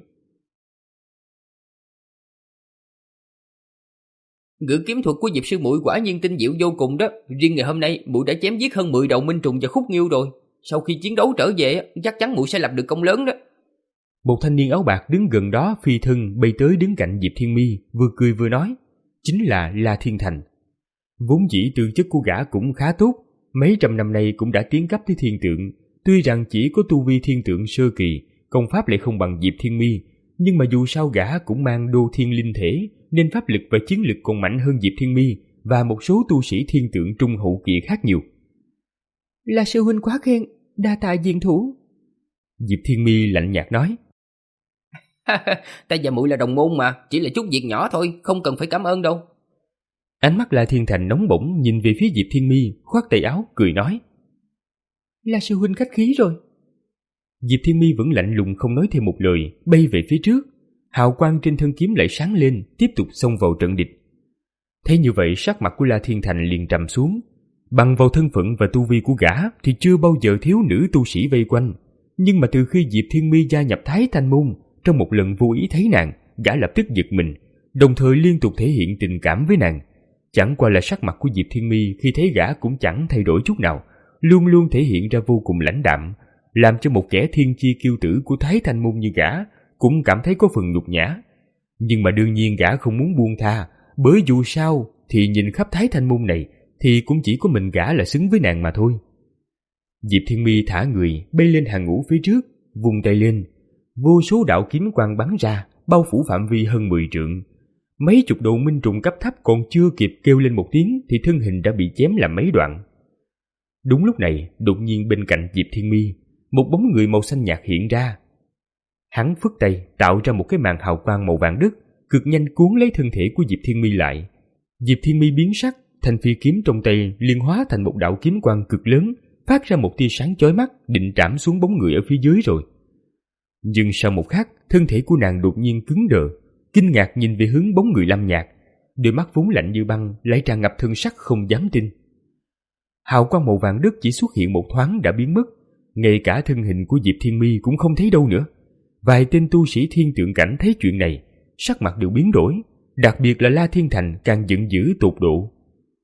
Ngự kiếm thuật của Diệp sư muội quả nhiên tinh diệu vô cùng đó. Riêng ngày hôm nay muội đã chém giết hơn mười đầu minh trùng và Khúc Nghiêu rồi. Sau khi chiến đấu trở về, chắc chắn muội sẽ lập được công lớn đó. Một thanh niên áo bạc đứng gần đó phi thân bay tới đứng cạnh Diệp Thiên Mi, vừa cười vừa nói, chính là La Thiên Thành. Vốn dĩ tư chất của gã cũng khá tốt, mấy trăm năm nay cũng đã tiến cấp tới thiên tượng. Tuy rằng chỉ có tu vi thiên tượng sơ kỳ, công pháp lại không bằng Diệp Thiên Mi, nhưng mà dù sao gã cũng mang đô thiên linh thể, nên pháp lực và chiến lực còn mạnh hơn Diệp Thiên Mi và một số tu sĩ thiên tượng trung hậu kỳ khác nhiều. La sư huynh quá khen, đa tạ diện thủ. Diệp Thiên Mi lạnh nhạt nói. Ta và muội là đồng môn mà, chỉ là chút việc nhỏ thôi, không cần phải cảm ơn đâu. Ánh mắt La Thiên Thành nóng bỏng nhìn về phía Diệp Thiên Mi, khoác tay áo cười nói. La sư huynh khách khí rồi. Diệp Thiên Mi vẫn lạnh lùng không nói thêm một lời, bay về phía trước. Hào quang trên thân kiếm lại sáng lên, tiếp tục xông vào trận địch. Thấy như vậy, sắc mặt của La Thiên Thành liền trầm xuống. Bằng vào thân phận và tu vi của gã thì chưa bao giờ thiếu nữ tu sĩ vây quanh, nhưng mà từ khi Diệp Thiên Mi gia nhập Thái Thanh môn, trong một lần vô ý thấy nàng, gã lập tức giật mình, đồng thời liên tục thể hiện tình cảm với nàng. Chẳng qua là sắc mặt của Diệp Thiên Mi khi thấy gã cũng chẳng thay đổi chút nào, luôn luôn thể hiện ra vô cùng lãnh đạm, làm cho một kẻ thiên chi kiêu tử của Thái Thanh môn như gã cũng cảm thấy có phần nhục nhã. Nhưng mà đương nhiên gã không muốn buông tha, bởi dù sao thì nhìn khắp Thái Thanh môn này thì cũng chỉ có mình gã là xứng với nàng mà thôi. Diệp Thiên Mi thả người bay lên hàng ngũ phía trước, vung tay lên, vô số đạo kiếm quang bắn ra, bao phủ phạm vi hơn mười trượng. Mấy chục đầu minh trùng cấp thấp còn chưa kịp kêu lên một tiếng thì thân hình đã bị chém làm mấy đoạn. Đúng lúc này, đột nhiên bên cạnh Diệp Thiên Mi, một bóng người màu xanh nhạt hiện ra. Hắn phất tay tạo ra một cái màn hào quang màu vàng đất, cực nhanh cuốn lấy thân thể của Diệp Thiên Mi lại. Diệp Thiên Mi biến sắc, thanh phi kiếm trong tay liền hóa thành một đạo kiếm quang cực lớn, phát ra một tia sáng chói mắt, định trảm xuống bóng người ở phía dưới rồi. Nhưng sau một khắc, thân thể của nàng đột nhiên cứng đờ, kinh ngạc nhìn về hướng bóng người Lâm Nhạc, đôi mắt vốn lạnh như băng lại tràn ngập thân sắc không dám tin. Hào quang màu vàng đất chỉ xuất hiện một thoáng đã biến mất, ngay cả thân hình của Diệp Thiên Mi cũng không thấy đâu nữa. Vài tên tu sĩ thiên tượng cảnh thấy chuyện này, sắc mặt đều biến đổi, đặc biệt là La Thiên Thành càng giận dữ tột độ.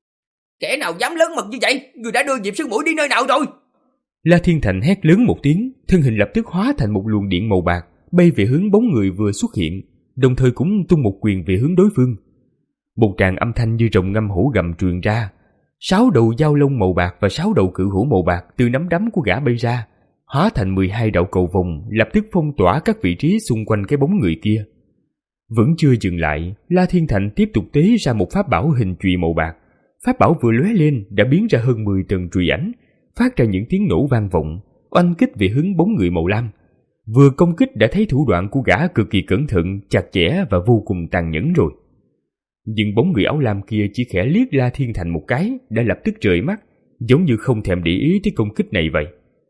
Kẻ nào dám lớn mật như vậy? Người đã đưa Diệp sư muội đi nơi nào rồi? La Thiên Thành hét lớn một tiếng, thân hình lập tức hóa thành một luồng điện màu bạc, bay về hướng bóng người vừa xuất hiện, đồng thời cũng tung một quyền về hướng đối phương. Một tràng âm thanh như rồng ngâm hổ gầm truyền ra, sáu đầu dao lông màu bạc và sáu đầu cự hổ màu bạc từ nắm đấm của gã bay ra, hóa thành mười hai đạo cầu vồng, lập tức phong tỏa các vị trí xung quanh cái bóng người kia. Vẫn chưa dừng lại, La Thiên Thành tiếp tục tế ra một pháp bảo hình chùy màu bạc. Pháp bảo vừa lóe lên đã biến ra hơn mười tầng chùy ảnh, phát ra những tiếng nổ vang vọng, oanh kích về hướng bóng người màu lam. Vừa công kích đã thấy thủ đoạn của gã cực kỳ cẩn thận, chặt chẽ và vô cùng tàn nhẫn rồi. Nhưng bóng người áo lam kia chỉ khẽ liếc La Thiên Thành một cái đã lập tức trợn mắt, giống như không thèm để ý tới công kích này vậy.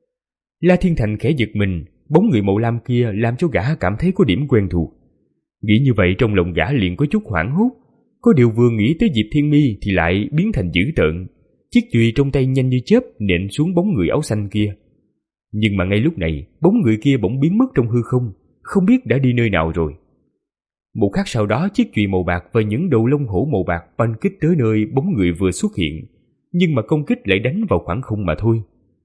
La Thiên Thành khẽ giật mình, bóng người màu lam kia làm cho gã cảm thấy có điểm quen thuộc. Nghĩ như vậy trong lòng gã liền có chút hoảng hốt, có điều vừa nghĩ tới Diệp Thiên Mi thì lại biến thành dữ tợn. Chiếc chùy trong tay nhanh như chớp nện xuống bóng người áo xanh kia. Nhưng mà ngay lúc này, bóng người kia bỗng biến mất trong hư không, không biết đã đi nơi nào rồi. Một khắc sau đó, chiếc chùy màu bạc và những đầu lông hổ màu bạc oanh kích tới nơi bóng người vừa xuất hiện, nhưng mà công kích lại đánh vào khoảng không mà thôi.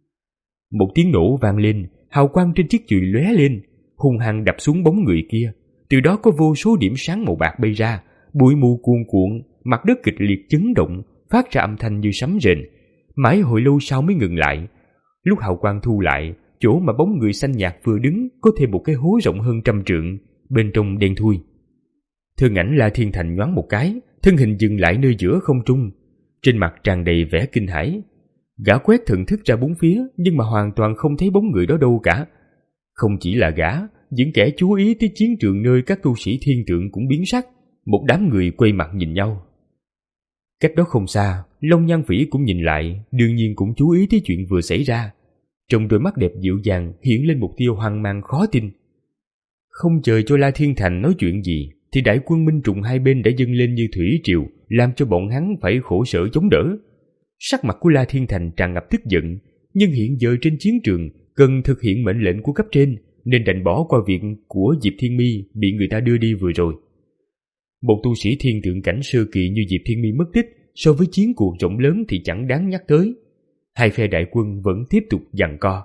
Một tiếng nổ vang lên, hào quang trên chiếc chùy lóe lên, hung hăng đập xuống bóng người kia. Từ đó có vô số điểm sáng màu bạc bay ra, bụi mù cuồn cuộn, mặt đất kịch liệt chấn động, phát ra âm thanh như sấm rền. Mãi hồi lâu sau mới ngừng lại. Lúc hào quang thu lại, chỗ mà bóng người xanh nhạt vừa đứng có thêm một cái hố rộng hơn trăm trượng, bên trong đen thui. Thân ảnh La Thiên Thành nhoáng một cái, thân hình dừng lại nơi giữa không trung, trên mặt tràn đầy vẻ kinh hãi. Gã quét thần thức ra bốn phía, nhưng mà hoàn toàn không thấy bóng người đó đâu cả. Không chỉ là gã, những kẻ chú ý tới chiến trường nơi các tu sĩ thiên tượng cũng biến sắc, một đám người quay mặt nhìn nhau. Cách đó không xa, Long Nhan Phỉ cũng nhìn lại, đương nhiên cũng chú ý tới chuyện vừa xảy ra. Trong đôi mắt đẹp dịu dàng hiện lên một tia hoang mang khó tin. Không chờ cho La Thiên Thành nói chuyện gì, thì đại quân Minh Trùng hai bên đã dâng lên như thủy triều, làm cho bọn hắn phải khổ sở chống đỡ. Sắc mặt của La Thiên Thành tràn ngập tức giận, nhưng hiện giờ trên chiến trường cần thực hiện mệnh lệnh của cấp trên, nên đành bỏ qua việc của Diệp Thiên Mi bị người ta đưa đi vừa rồi. Một tu sĩ thiên tượng cảnh sơ kỳ như Diệp Thiên Mi mất tích, so với chiến cuộc rộng lớn thì chẳng đáng nhắc tới. Hai phe đại quân vẫn tiếp tục giằng co.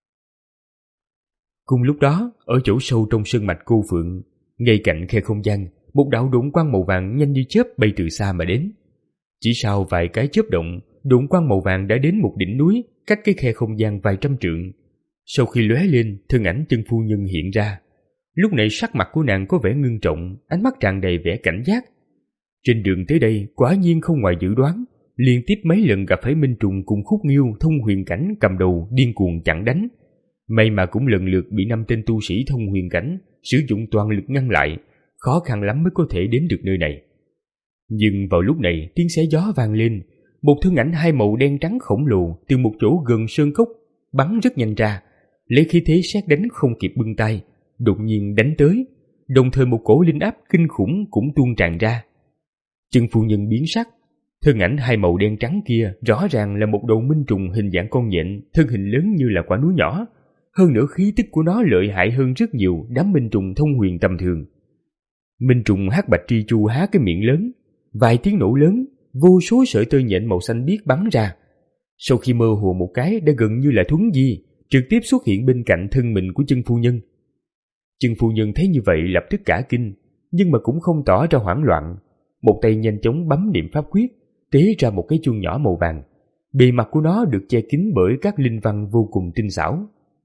Cùng lúc đó, ở chỗ sâu trong sơn mạch Cô Phượng, ngay cạnh khe không gian, một đạo độn quang màu vàng nhanh như chớp bay từ xa mà đến. Chỉ sau vài cái chớp động, độn quang màu vàng đã đến một đỉnh núi, cách cái khe không gian vài trăm trượng. Sau khi lóe lên, thân ảnh Chân phu nhân hiện ra. Lúc này sắc mặt của nàng có vẻ ngưng trọng, ánh mắt tràn đầy vẻ cảnh giác. Trên đường tới đây, quả nhiên không ngoài dự đoán, liên tiếp mấy lần gặp phải Minh Trùng cùng Khúc Nghiêu thông huyền cảnh cầm đầu điên cuồng chặn đánh. May mà cũng lần lượt bị năm tên tu sĩ thông huyền cảnh sử dụng toàn lực ngăn lại, khó khăn lắm mới có thể đến được nơi này. Nhưng vào lúc này, tiếng xé gió vang lên, một thân ảnh hai màu đen trắng khổng lồ từ một chỗ gần sơn cốc bắn rất nhanh ra, lấy khí thế sét đánh không kịp bưng tay, đột nhiên đánh tới, đồng thời một cổ linh áp kinh khủng cũng tuôn tràn ra. Chân phu nhân biến sắc, thân ảnh hai màu đen trắng kia rõ ràng là một đầu Minh Trùng hình dạng con nhện, thân hình lớn như là quả núi nhỏ, hơn nữa khí tức của nó lợi hại hơn rất nhiều đám Minh Trùng thông huyền tầm thường. Minh Trùng hắc bạch tri chu há cái miệng lớn, vài tiếng nổ lớn, vô số sợi tơ nhện màu xanh biếc bắn ra. Sau khi mơ hồ một cái đã gần như là thuấn di, trực tiếp xuất hiện bên cạnh thân mình của Chân phu nhân. Chân phu nhân thấy như vậy lập tức cả kinh, nhưng mà cũng không tỏ ra hoảng loạn. Một tay nhanh chóng bấm niệm pháp quyết, tế ra một cái chuông nhỏ màu vàng. Bề mặt của nó được che kín bởi các linh văn vô cùng tinh xảo.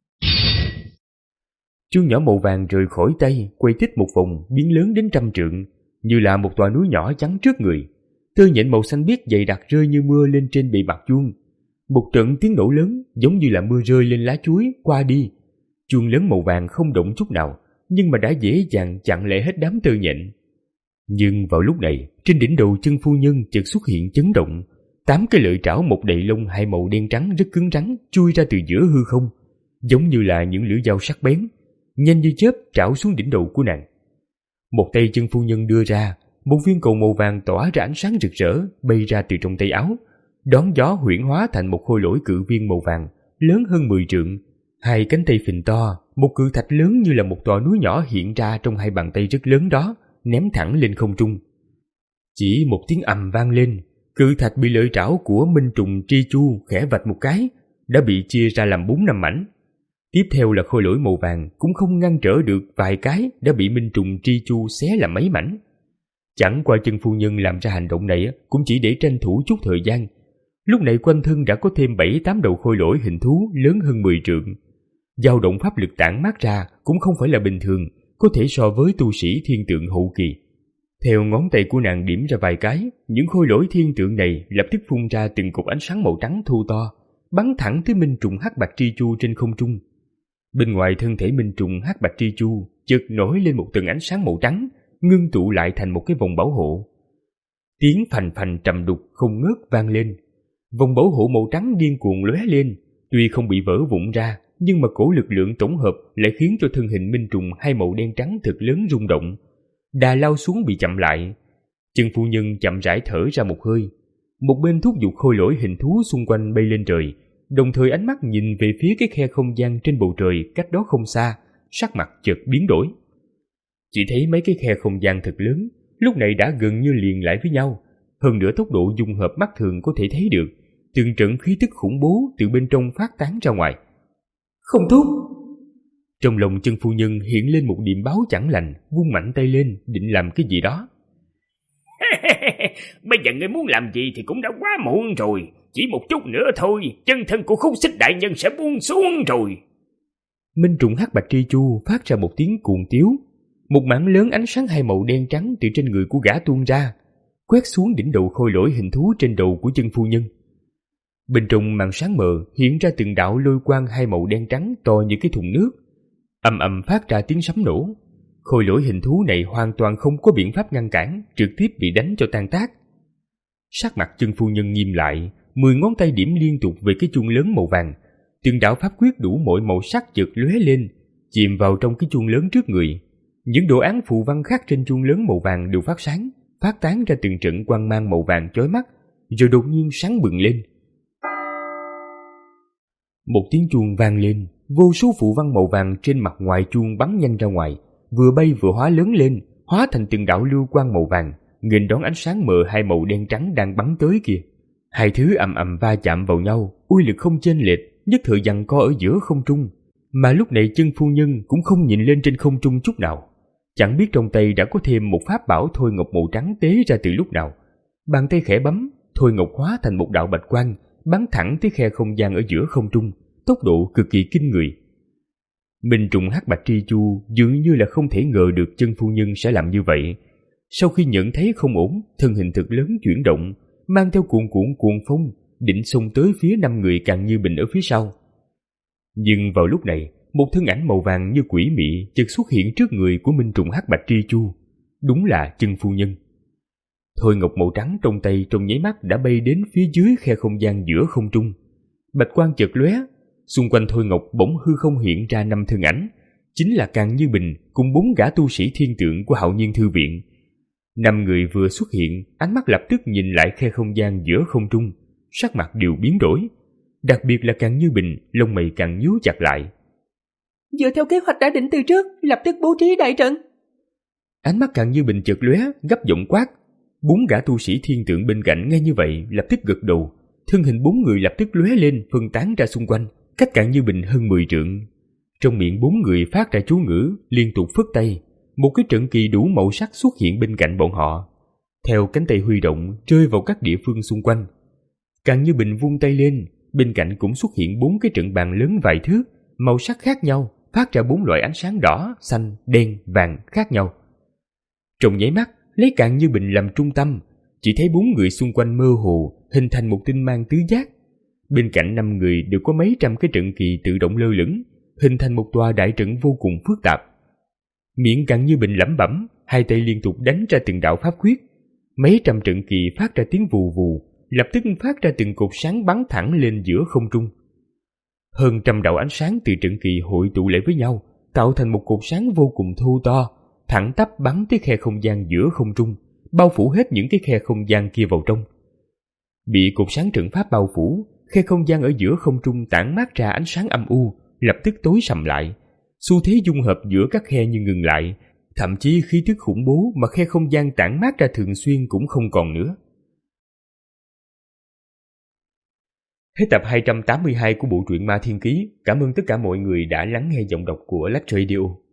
Chuông nhỏ màu vàng rời khỏi tay, quay tích một vòng, biến lớn đến trăm trượng, như là một tòa núi nhỏ chắn trước người. Tơ nhện màu xanh biếc dày đặc rơi như mưa lên trên bề mặt chuông. Một trận tiếng nổ lớn, giống như là mưa rơi lên lá chuối, qua đi. Chuông lớn màu vàng không động chút nào, nhưng mà đã dễ dàng chặn lại hết đám tơ nhện. Nhưng vào lúc này, trên đỉnh đầu Chân phu nhân chợt xuất hiện chấn động, tám cái lợi trảo một đầy lông hai màu đen trắng rất cứng rắn chui ra từ giữa hư không, giống như là những lưỡi dao sắc bén, nhanh như chớp trảo xuống đỉnh đầu của nàng. Một tay Chân phu nhân đưa ra, một viên cầu màu vàng tỏa ra ánh sáng rực rỡ bay ra từ trong tay áo, đón gió huyễn hóa thành một khôi lỗi cự viên màu vàng lớn hơn mười trượng, hai cánh tay phình to, một cự thạch lớn như là một tòa núi nhỏ hiện ra trong hai bàn tay rất lớn đó, ném thẳng lên không trung. Chỉ một tiếng ầm vang lên, cự thạch bị lợi trảo của Minh Trùng tri chu khẽ vạch một cái, đã bị chia ra làm bốn năm mảnh. Tiếp theo là khôi lỗi màu vàng cũng không ngăn trở được vài cái, đã bị Minh Trùng tri chu xé làm mấy mảnh. Chẳng qua Chân phu nhân làm ra hành động này cũng chỉ để tranh thủ chút thời gian. Lúc này quanh thân đã có thêm bảy tám đầu khôi lỗi hình thú lớn hơn mười trượng. Dao động pháp lực tản mát ra cũng không phải là bình thường, có thể so với tu sĩ thiên tượng hậu kỳ. Theo ngón tay của nàng điểm ra vài cái, những khôi lỗi thiên tượng này lập tức phun ra từng cục ánh sáng màu trắng thô to, bắn thẳng tới Minh Trùng hắc bạch tri chu trên không trung. Bên ngoài thân thể Minh Trùng hắc bạch tri chu chợt nổi lên một tầng ánh sáng màu trắng, ngưng tụ lại thành một cái vòng bảo hộ. Tiếng phành phành trầm đục không ngớt vang lên. Vòng bảo hộ màu trắng điên cuồng lóe lên, tuy không bị vỡ vụn ra, nhưng mà cổ lực lượng tổng hợp lại khiến cho thân hình Minh Trùng hai màu đen trắng thật lớn rung động. Đà lao xuống bị chậm lại. Chân phu nhân chậm rãi thở ra một hơi, một bên thúc giục khôi lỗi hình thú xung quanh bay lên trời, đồng thời ánh mắt nhìn về phía cái khe không gian trên bầu trời cách đó không xa, sắc mặt chợt biến đổi. Chỉ thấy mấy cái khe không gian thật lớn lúc này đã gần như liền lại với nhau, hơn nữa tốc độ dung hợp mắt thường có thể thấy được, từng trận khí tức khủng bố từ bên trong phát tán ra ngoài. Không tốt! Trong lòng Chân phu nhân hiện lên một điểm báo chẳng lành, vung mạnh tay lên định làm cái gì đó. Bây giờ ngươi muốn làm gì thì cũng đã quá muộn rồi, chỉ một chút nữa thôi, chân thân của Khúc Xích đại nhân sẽ buông xuống rồi. Minh Trùng hắc bạch tri chu phát ra một tiếng cuồng tiếu, một mảng lớn ánh sáng hai màu đen trắng từ trên người của gã tuôn ra, quét xuống đỉnh đầu khôi lỗi hình thú trên đầu của Chân phu nhân. Bên trong màn sáng mờ hiện ra từng đạo lôi quang hai màu đen trắng to như cái thùng nước, ầm ầm phát ra tiếng sấm nổ. Khôi lỗi hình thú này hoàn toàn không có biện pháp ngăn cản, trực tiếp bị đánh cho tan tác. Sắc mặt Chân phu nhân nghiêm lại, mười ngón tay điểm liên tục về cái chuông lớn màu vàng. Từng đạo pháp quyết đủ mọi màu sắc chợt lóe lên, chìm vào trong cái chuông lớn trước người. Những đồ án phù văn khắc trên chuông lớn màu vàng đều phát sáng, phát tán ra từng trận quang mang màu vàng chói mắt, rồi đột nhiên sáng bừng lên. Một tiếng chuông vang lên, vô số phù văn màu vàng trên mặt ngoài chuông bắn nhanh ra ngoài, vừa bay vừa hóa lớn lên, hóa thành từng đạo lưu quang màu vàng, nghênh đón ánh sáng mờ hai màu đen trắng đang bắn tới kia. Hai thứ ầm ầm va chạm vào nhau, uy lực không chênh lệch, nhất thời giằng co ở giữa không trung. Mà lúc này Chân phu nhân cũng không nhìn lên trên không trung chút nào, chẳng biết trong tay đã có thêm một pháp bảo thôi ngọc màu trắng tế ra từ lúc nào. Bàn tay khẽ bấm, thôi ngọc hóa thành một đạo bạch quang, bắn thẳng tới khe không gian ở giữa không trung, tốc độ cực kỳ kinh người. Minh trùng hắc bạch tri chu dường như là không thể ngờ được Chân phu nhân sẽ làm như vậy. Sau khi nhận thấy không ổn, thân hình thực lớn chuyển động, mang theo cuộn cuộn cuồng phong, định xông tới phía năm người Càng Như Bình ở phía sau. Nhưng vào lúc này, một thân ảnh màu vàng như quỷ mị chợt xuất hiện trước người của Minh trùng hắc bạch tri chu. Đúng là Chân phu nhân. Thôi ngọc màu trắng trong tay trong nháy mắt đã bay đến phía dưới khe không gian giữa không trung. Bạch quang chợt lóe, xung quanh thôi ngọc bỗng hư không hiện ra năm thân ảnh, chính là Càng Như Bình cùng bốn gã tu sĩ thiên tượng của Hạo Nhiên thư viện. Năm người vừa xuất hiện, ánh mắt lập tức nhìn lại khe không gian giữa không trung, sắc mặt đều biến đổi. Đặc biệt là Càng Như Bình, lông mày càng nhíu chặt lại. Dựa theo kế hoạch đã định từ trước, lập tức bố trí đại trận. Ánh mắt Càng Như Bình chợt lóe, gấp giọng quát. Bốn gã tu sĩ thiên tượng bên cạnh nghe như vậy lập tức gật đầu, thân hình bốn người lập tức lóe lên phân tán ra xung quanh, cách Càng Như Bình hơn mười trượng. Trong miệng bốn người phát ra chú ngữ, liên tục phất tay, một cái trận kỳ đủ màu sắc xuất hiện bên cạnh bọn họ, theo cánh tay huy động rơi vào các địa phương xung quanh. Càng Như Bình vung tay lên, bên cạnh cũng xuất hiện bốn cái trận bàn lớn vài thước, màu sắc khác nhau, phát ra bốn loại ánh sáng đỏ, xanh, đen, vàng khác nhau. Trong nháy mắt, lấy Càng Như Bình làm trung tâm, chỉ thấy bốn người xung quanh mơ hồ hình thành một tinh mang tứ giác. Bên cạnh năm người đều có mấy trăm cái trận kỳ tự động lơ lửng, hình thành một tòa đại trận vô cùng phức tạp. Miệng Càng Như Bình lẩm bẩm, hai tay liên tục đánh ra từng đạo pháp quyết. Mấy trăm trận kỳ phát ra tiếng vù vù, lập tức phát ra từng cột sáng bắn thẳng lên giữa không trung. Hơn trăm đạo ánh sáng từ trận kỳ hội tụ lại với nhau, tạo thành một cột sáng vô cùng thô to, thẳng tắp bắn tới khe không gian giữa không trung, bao phủ hết những cái khe không gian kia vào trong. Bị cột sáng trận pháp bao phủ, khe không gian ở giữa không trung tản mát ra ánh sáng âm u, lập tức tối sầm lại. Xu thế dung hợp giữa các khe như ngừng lại, thậm chí khí tức khủng bố mà khe không gian tản mát ra thường xuyên cũng không còn nữa. Hết tập hai trăm tám mươi hai của bộ truyện Ma Thiên Ký. Cảm ơn tất cả mọi người đã lắng nghe giọng đọc của Lách Radio.